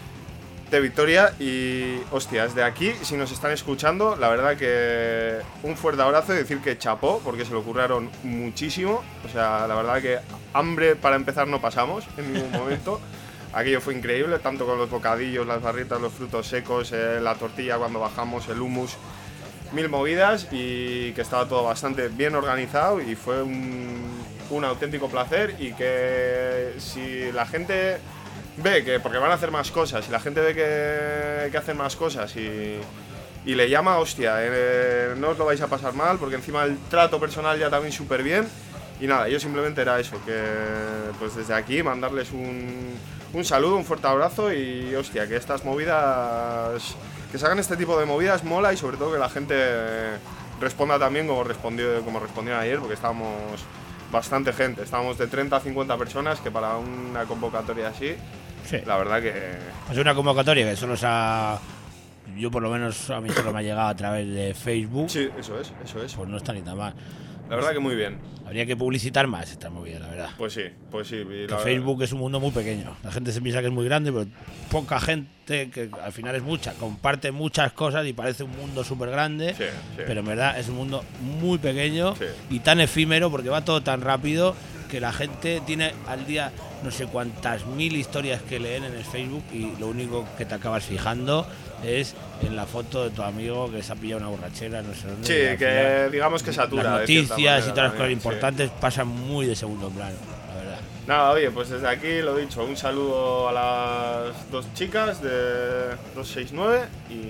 de Vitoria, y hostia, desde aquí, si nos están escuchando, la verdad que un fuerte abrazo y decir que chapó, porque se lo curraron muchísimo. O sea, la verdad que hambre para empezar no pasamos en ningún momento. Aquello fue increíble, tanto con los bocadillos, las barritas, los frutos secos, eh, la tortilla cuando bajamos, el hummus, mil movidas, y que estaba todo bastante bien organizado, y fue un, un auténtico placer. Y que si la gente ve que, porque van a hacer más cosas, si la gente ve que, que hacen más cosas y, y le llama, hostia, eh, no os lo vais a pasar mal, porque encima el trato personal ya también súper bien. Y nada, yo simplemente era eso, que pues desde aquí mandarles un, un saludo, un fuerte abrazo, y hostia, que estas movidas, que se hagan este tipo de movidas mola, y sobre todo que la gente responda también como respondió, como respondieron ayer, porque estábamos bastante gente, estábamos de treinta a cincuenta personas, que para una convocatoria así, Sí. la verdad que... Es una convocatoria que solo se ha. Yo, por lo menos, a mí solo me ha llegado a través de Facebook. Sí, eso es, eso es. Pues no está ni tan mal. La verdad que muy bien. Habría que publicitar más esta movida, la verdad. Pues sí, pues sí. y Que la- Facebook es un mundo muy pequeño. La gente se piensa que es muy grande, pero poca gente, que al final es mucha, comparte muchas cosas y parece un mundo súper grande. Sí, sí. Pero en verdad es un mundo muy pequeño Sí. y tan efímero, porque va todo tan rápido que la gente tiene al día no sé cuántas mil historias que leen en el Facebook, y lo único que te acabas fijando es en la foto de tu amigo que se ha pillado una borrachera, no sé dónde. Sí, y al que final digamos que satura. las de cierta noticias y manera todas las cosas también, sí. importantes pasan muy de segundo plano, la verdad. Nada, oye, pues desde aquí lo dicho, un saludo a las dos chicas de doscientos sesenta y nueve,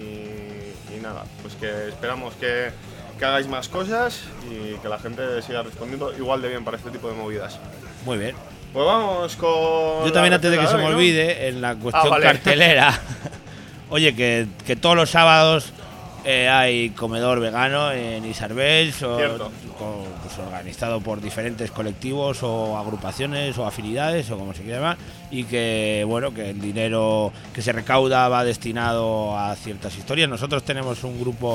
y, y nada, pues que esperamos que, que hagáis más cosas y que la gente siga respondiendo igual de bien para este tipo de movidas. Muy bien. Pues vamos con... Yo también, la antes de que receta se me hoy, ¿no? olvide, en la cuestión Ah, vale. cartelera, oye, que, que todos los sábados eh, hay comedor vegano en Isarbels, o, Cierto. con- pues, organizado por diferentes colectivos o agrupaciones o afinidades o como se quiera llamar, y que bueno, que el dinero que se recauda va destinado a ciertas historias. Nosotros tenemos un grupo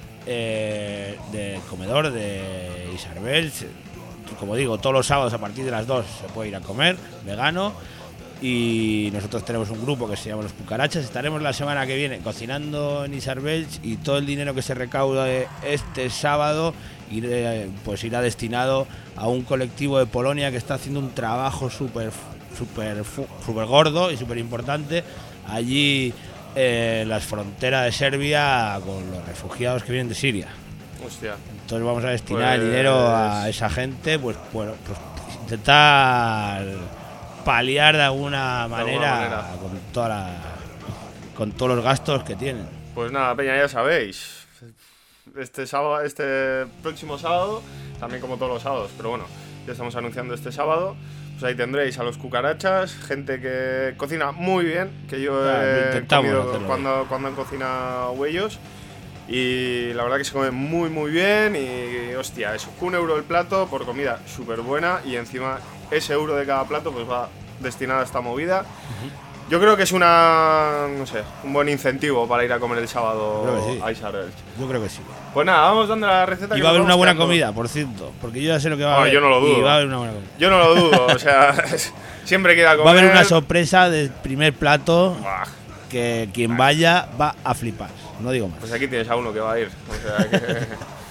eh, de comedor de Isarbels. Como digo, todos los sábados a partir de las dos se puede ir a comer, vegano. Y nosotros tenemos un grupo que se llama Los Cucarachas. Estaremos la semana que viene cocinando en Isarbels, y todo el dinero que se recauda este sábado iré, pues irá destinado a un colectivo de Polonia que está haciendo un trabajo súper súper fu- súper gordo y súper importante allí eh, en las fronteras de Serbia con los refugiados que vienen de Siria. Hostia. Entonces vamos a destinar el Pues- dinero a esa gente, pues bueno, pues intentar paliar de alguna manera, manera. con toda la, con todos los gastos que tienen. Pues nada, peña, ya sabéis. Este sábado, este próximo sábado, también como todos los sábados, pero bueno, ya estamos anunciando este sábado. Pues ahí tendréis a Los Cucarachas, gente que cocina muy bien, que yo Ah, lo he intentamos comido hacerlo cuando, cuando han cocinado ellos. Y la verdad que se come muy muy bien, y hostia, eso, un euro el plato por comida súper buena, y encima ese euro de cada plato pues va destinado a esta movida. Yo creo que es una, no sé, un buen incentivo para ir a comer el sábado Creo que sí. a Isarbels. Yo creo que sí. Pues nada, vamos dando la receta. Y que va a nos haber una vamos buena quedando. comida, por cierto, porque yo ya sé lo que va a Ah, haber. yo no lo dudo. Y va a haber una buena comida. Yo no lo dudo, o sea, siempre queda comer. Va a haber una sorpresa del primer plato Buah, que quien vaya va a flipar. No digo más. pues aquí tienes a uno que va a ir. O sea que...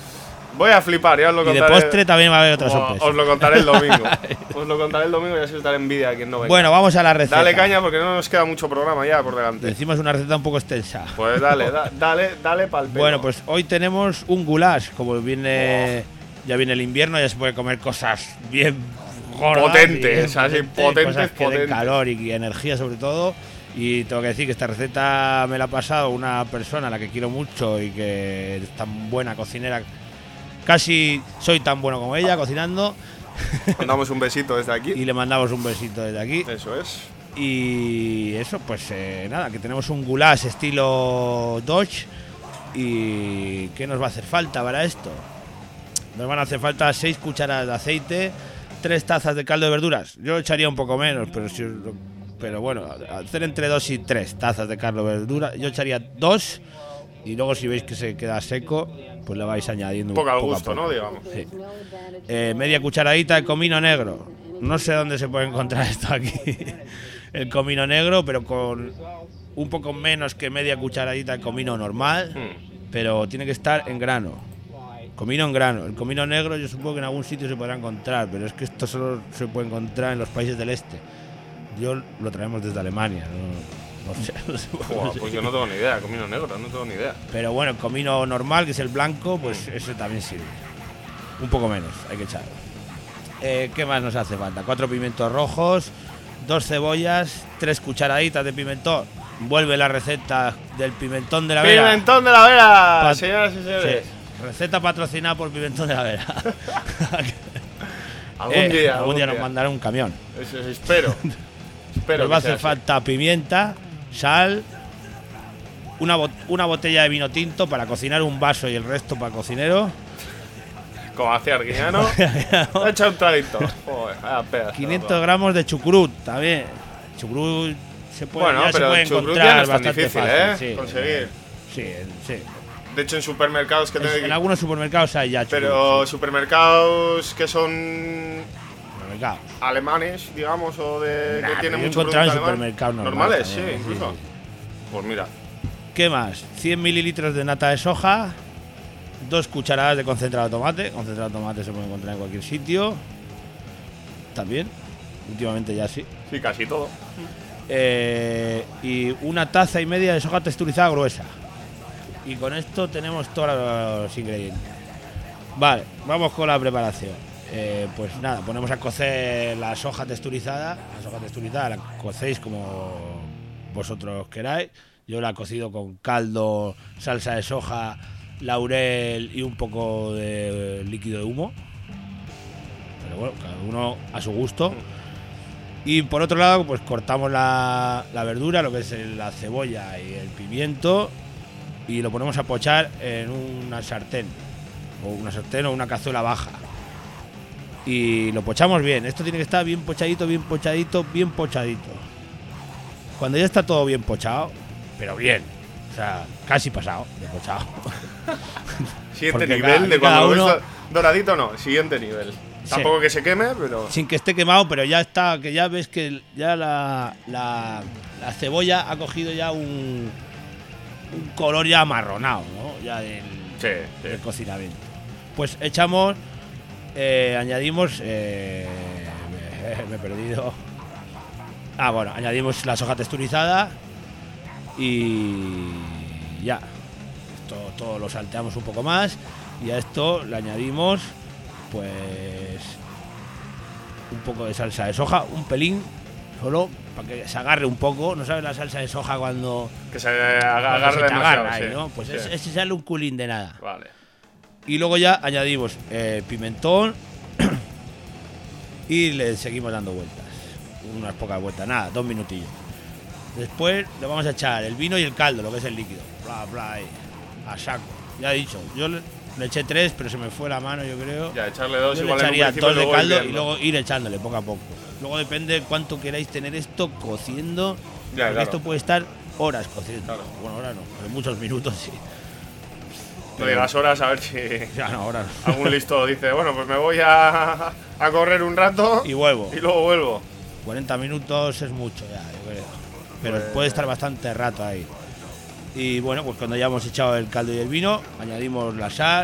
Voy a flipar, ya os lo Y de contaré. postre también va a haber otra Oh, sorpresa. Os lo contaré el domingo. Os lo contaré el domingo y así os daré envidia a quien no venga. Bueno, vamos a la receta. Dale caña porque no nos queda mucho programa ya por delante. Decimos una receta un poco extensa. Pues dale, da- dale, dale pa'l pelo. Bueno, pues hoy tenemos un goulash. Como viene, ya viene el invierno, ya se puede comer cosas bien gordas, Potentes, bien así, potentes, cosas que den potentes. calor y, y energía sobre todo. Y tengo que decir que esta receta me la ha pasado una persona a la que quiero mucho y que es tan buena cocinera. Casi soy tan bueno como ella cocinando. Mandamos un besito desde aquí. Y le mandamos un besito desde aquí. Eso es. Y eso, pues eh, nada, que tenemos un goulash estilo Dodge. ¿Y qué nos va a hacer falta para esto? Nos van a hacer falta seis cucharadas de aceite, tres tazas de caldo de verduras. Yo echaría un poco menos, pero si, pero bueno, hacer entre dos y tres tazas de caldo de verduras. Yo echaría dos y luego si veis que se queda seco, pues le vais añadiendo Un poco al poco a gusto, poco. ¿no? Digamos. Sí. Eh, media cucharadita de comino negro. No sé dónde se puede encontrar esto aquí. El comino negro, pero con un poco menos que media cucharadita de comino normal. Hmm. Pero tiene que estar en grano. Comino en grano. El comino negro yo supongo que en algún sitio se podrá encontrar, pero es que esto solo se puede encontrar en los países del este. Yo lo traemos desde Alemania. No, no sé, no sé por Buah, qué. pues yo no tengo ni idea, comino negro, no tengo ni idea. Pero bueno, el comino normal, que es el blanco, pues ese también sirve. Un poco menos, hay que echar. Eh, ¿Qué más nos hace falta? Cuatro pimientos rojos, dos cebollas, tres cucharaditas de pimentón. Vuelve la receta del pimentón de la Vera. ¡Pimentón de la Vera! Pa- Señoras y señores. Sí, receta patrocinada por Pimentón de la Vera. Algún Eh, día. algún día nos mandará un camión. Eso, eso, espero. espero. Nos va a que sea hacer así. falta pimienta, sal, una, bot- una botella de vino tinto para cocinar un vaso y el resto para el cocinero. Como hacía Arguiñano. Ha echado un traguito. Joder, vaya pedazo, quinientos loco. gramos de chucrut también. Chucrut se puede, Bueno, ya se pero puede el chucrut encontrar ya no es tan bastante difícil, fácil, ¿eh? sí. Conseguir. Sí, sí. De hecho, en supermercados que En, tenéis. en algunos supermercados hay ya chucrut. Pero sí, supermercados que son supermercados. alemanes, digamos, o de Nah, que tienen yo he mucho encontrado en producto alemán. supermercados normales normales, sí, también, sí, incluso. sí. Pues mira, ¿Qué más? cien mililitros de nata de soja, dos cucharadas de concentrado de tomate. Concentrado de tomate se puede encontrar en cualquier sitio. También, últimamente ya sí. sí, casi todo. Eh, y una taza y media de soja texturizada gruesa. Y con esto tenemos todos los ingredientes. Vale, vamos con la preparación. Eh, pues nada, ponemos a cocer la soja texturizada. La soja texturizada la cocéis como vosotros queráis. Yo la he cocido con caldo, salsa de soja, laurel y un poco de líquido de humo. Pero bueno, cada uno a su gusto. Y por otro lado, pues cortamos la, la verdura, lo que es el- la cebolla y el pimiento, y lo ponemos a pochar en una sartén, o una sartén o una cazuela baja. Y lo pochamos bien. Esto tiene que estar bien pochadito, bien pochadito, bien pochadito. Cuando ya está todo bien pochado, pero bien, o sea, casi pasado de pochado. Siguiente Porque nivel cada- de cada cuando lo uno- ves doradito, no. Siguiente nivel. Sí. Tampoco que se queme, pero. Sin que esté quemado, pero ya está, que ya ves que ya la, la, la cebolla ha cogido ya un, un color ya amarronado, ¿no? Ya del, Sí, sí. del cocinamiento. Pues echamos, eh, añadimos, eh, me, me he perdido. Ah, bueno, añadimos la soja texturizada y ya. Esto todo lo salteamos un poco más y a esto le añadimos pues un poco de salsa de soja, un pelín, solo para que se agarre un poco. ¿No sabes la salsa de soja cuando, Que se aga- cuando agarre se te demasiado, agarra ahí, sí. ¿no? Pues Sí. es, es echarle un culín de nada. Vale. Y luego ya añadimos eh, pimentón y le seguimos dando vueltas. Unas pocas vueltas, nada, dos minutillos. Después le vamos a echar el vino y el caldo, lo que es el líquido. Bla, bla, ahí, a saco. Ya he dicho, yo le, le eché tres, pero se me fue la mano, yo creo. Ya, echarle dos Yo le igual en un echaría principio dos de luego ir caldo y viendo. luego ir echándole poco a poco. Luego depende cuánto queráis tener esto cociendo. Ya, porque claro. esto puede estar horas cociendo. Claro. Bueno, horas no, pero muchos minutos sí. No digas horas a ver si Ya no, horas no. algún listo dice, bueno, pues me voy a, a correr un rato Y vuelvo. y luego vuelvo. cuarenta minutos es mucho ya, yo creo. Pero Pues- puede estar bastante rato ahí. Y bueno, pues cuando ya hemos echado el caldo y el vino, añadimos la sal,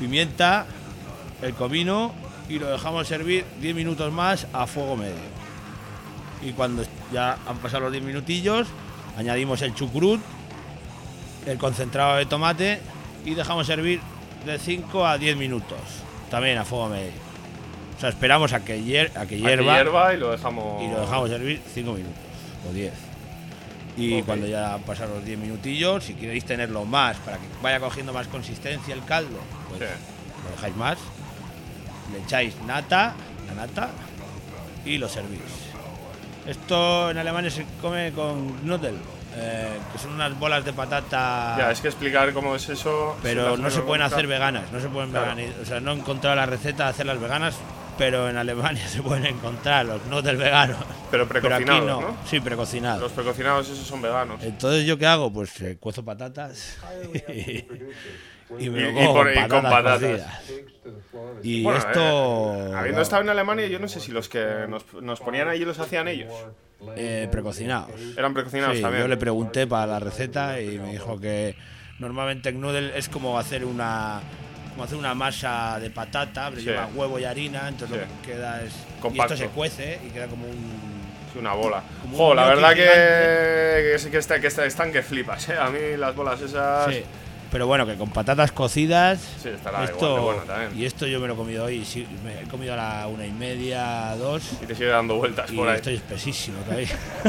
pimienta, el comino y lo dejamos servir diez minutos más a fuego medio. Y cuando ya han pasado los diez minutillos, añadimos el chucrut, el concentrado de tomate y dejamos servir de cinco a diez minutos, también a fuego medio. O sea, esperamos a que, hier a que hierva, a que hierva y lo dejamos y lo dejamos servir cinco minutos o diez. Y okay. Cuando ya han pasado los diez minutillos, si queréis tenerlo más para que vaya cogiendo más consistencia el caldo, pues sí. Lo dejáis más, le echáis nata, la nata y lo servís. Esto en Alemania se come con Knödel, eh, que son unas bolas de patata. Ya, es que explicar cómo es eso. Pero no se pueden hacer veganas, no se pueden claro. veganizar. O sea, no he encontrado la receta de hacerlas veganas, pero en Alemania se pueden encontrar los Knödel veganos. Pero precocinados, pero aquí no. ¿no? Sí, precocinados. Los precocinados esos son veganos. Entonces, ¿yo qué hago? Pues eh, cuezo patatas y, y me lo y, como y, por, con, y con patatas. Cocidas. Y bueno, esto... Eh, habiendo bueno, estado en Alemania, yo no sé si los que nos, nos ponían allí los hacían ellos. Eh, precocinados. Eran precocinados sí, también. Yo le pregunté para la receta y me dijo que normalmente Knödel es como hacer una... como hacer una masa de patata, pero sí. lleva huevo y harina, entonces sí. lo que queda es... compacto. Y esto se cuece y queda como un... Sí, una bola. Jo, la verdad que, que, que, está, que está, están que flipas, ¿eh? A mí las bolas esas... Sí. Pero bueno, que con patatas cocidas... Sí, estará esto, igual de bueno también. Y esto yo me lo he comido hoy, sí, me he comido a la una y media, dos... Y te sigue dando vueltas y por ahí. estoy espesísimo todavía.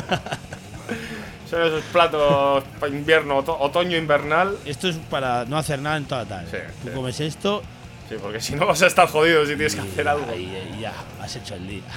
Son esos platos para invierno, otoño invernal. Esto es para no hacer nada en toda la tarde. Sí, Tú sí. comes esto... Sí, porque si no vas a estar jodido si tienes y, que hacer algo. Y, y ya, has hecho el día.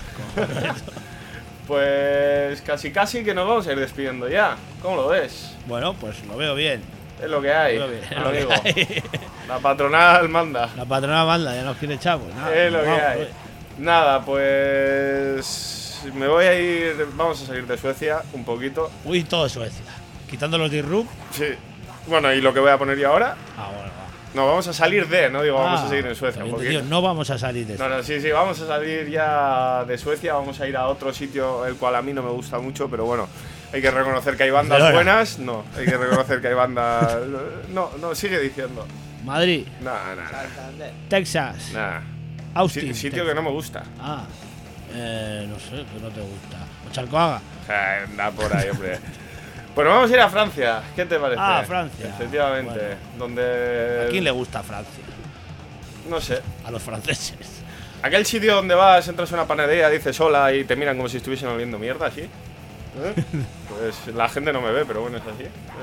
Pues casi casi que nos vamos a ir despidiendo ya. ¿Cómo lo ves? Bueno, pues lo veo bien. Es lo que hay, lo bien, lo digo. La patronal manda. La patronal manda, ya nos quiere echar, pues nada. Es lo vamos, que hay. pues. Nada, pues... me voy a ir... Vamos a salir de Suecia un poquito. Uy, todo Suecia. Quitando los disrupt. Sí. Bueno, ¿y lo que voy a poner yo ahora? Ah, bueno, va. No, vamos a salir de, no digo vamos ah, a seguir en Suecia. Porque... Dios, no vamos a salir de No, no, sí, sí, vamos a salir ya de Suecia, vamos a ir a otro sitio, el cual a mí no me gusta mucho, pero bueno, hay que reconocer que hay bandas Barcelona. buenas. No, hay que reconocer que hay bandas... No, no, sigue diciendo. Madrid. Nah, nah, Texas. nah. Austin. Si- sitio Texas. que no me gusta. Ah, eh, no sé, que no te gusta. Ochalcoaga. Eh, Anda por ahí, hombre. Bueno, vamos a ir a Francia. ¿Qué te parece? Ah, Francia. Efectivamente. Bueno. Donde... ¿A quién le gusta Francia? No sé. A los franceses. Aquel sitio donde vas, entras a una panadería, dices hola y te miran como si estuviesen oliendo mierda, ¿sí? ¿Eh? Pues la gente no me ve, pero bueno, es así.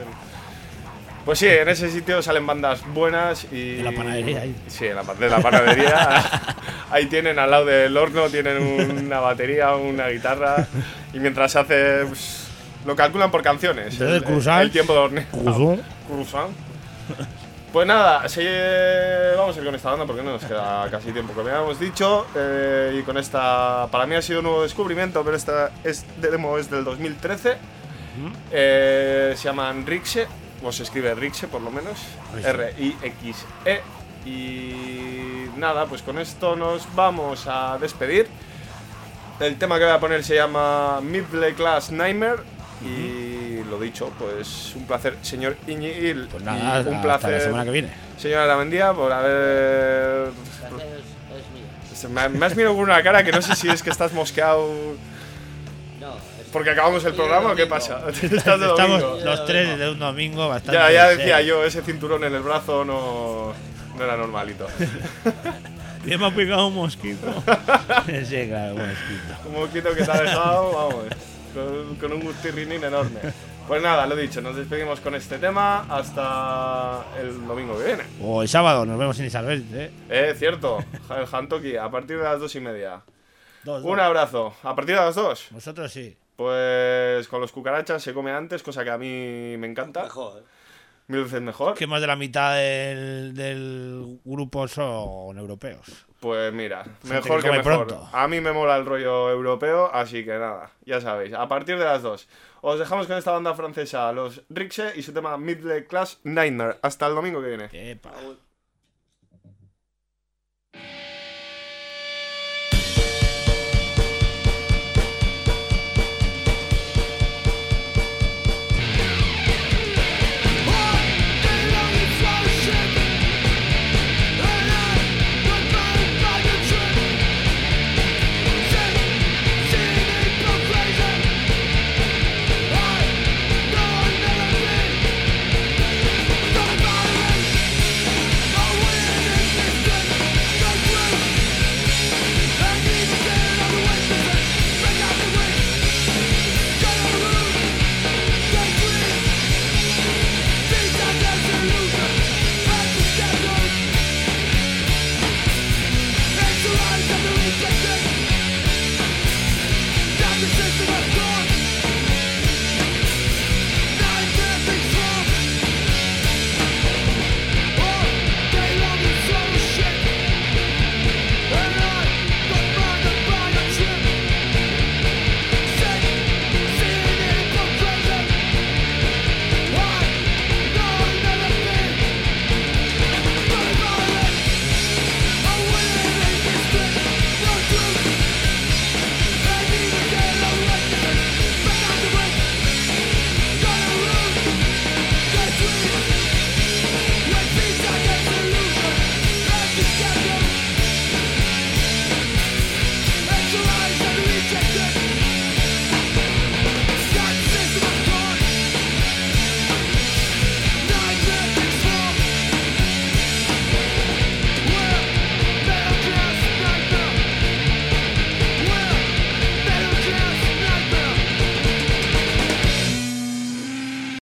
Pues sí, en ese sitio salen bandas buenas y... ¿De la panadería ahí? Sí, en la, de la panadería. Ahí tienen, al lado del horno, tienen una batería, una guitarra. Y mientras se hace... Pues, lo calculan por canciones. ¿De El, croissant? el tiempo de horneo. ¿Croissant? Croissant. Pues nada, sí, vamos a ir con esta banda porque no nos queda casi tiempo, como habíamos dicho. Eh, y con esta, para mí ha sido un nuevo descubrimiento, pero esta es, demo es del dos mil trece. Uh-huh. eh, se llaman Rixe, o se escribe Rixe por lo menos. R I X E. Y nada, pues con esto nos vamos a despedir. El tema que voy a poner se llama Middle Class Nightmare. Y lo dicho, pues un placer, señor Iñiguil. Pues nada, un hasta placer, la semana que viene. Señora Aramendía, por haber... Me, me has mirado con una cara que no sé si es que estás mosqueado. No, porque acabamos el programa o qué pasa. Estás de Estamos los tres de un domingo bastante. Ya, ya decía yo, ese cinturón en el brazo no, no era normalito. Y me ha picado un mosquito. Sí, claro, un mosquito. Un mosquito que te ha dejado, vamos. Con, con un gustirrinín enorme. Pues nada, lo dicho, nos despedimos con este tema hasta el domingo que viene. O el sábado, nos vemos en Isabel, ¿eh? Eh, cierto, el Hantoki, a partir de las dos y media. Dos, Un dos. abrazo, a partir de las dos. Vosotros sí. Pues con los cucarachas se come antes, cosa que a mí me encanta. Mejor. Mil veces mejor. Que más de la mitad del, del grupo son europeos. Pues mira, Gente mejor que que, come mejor. pronto. A mí me mola el rollo europeo, así que nada, ya sabéis, a partir de las dos. Os dejamos con esta banda francesa, los Rixe, y su tema Middle Class Nightmare. Hasta el domingo que viene. Epa.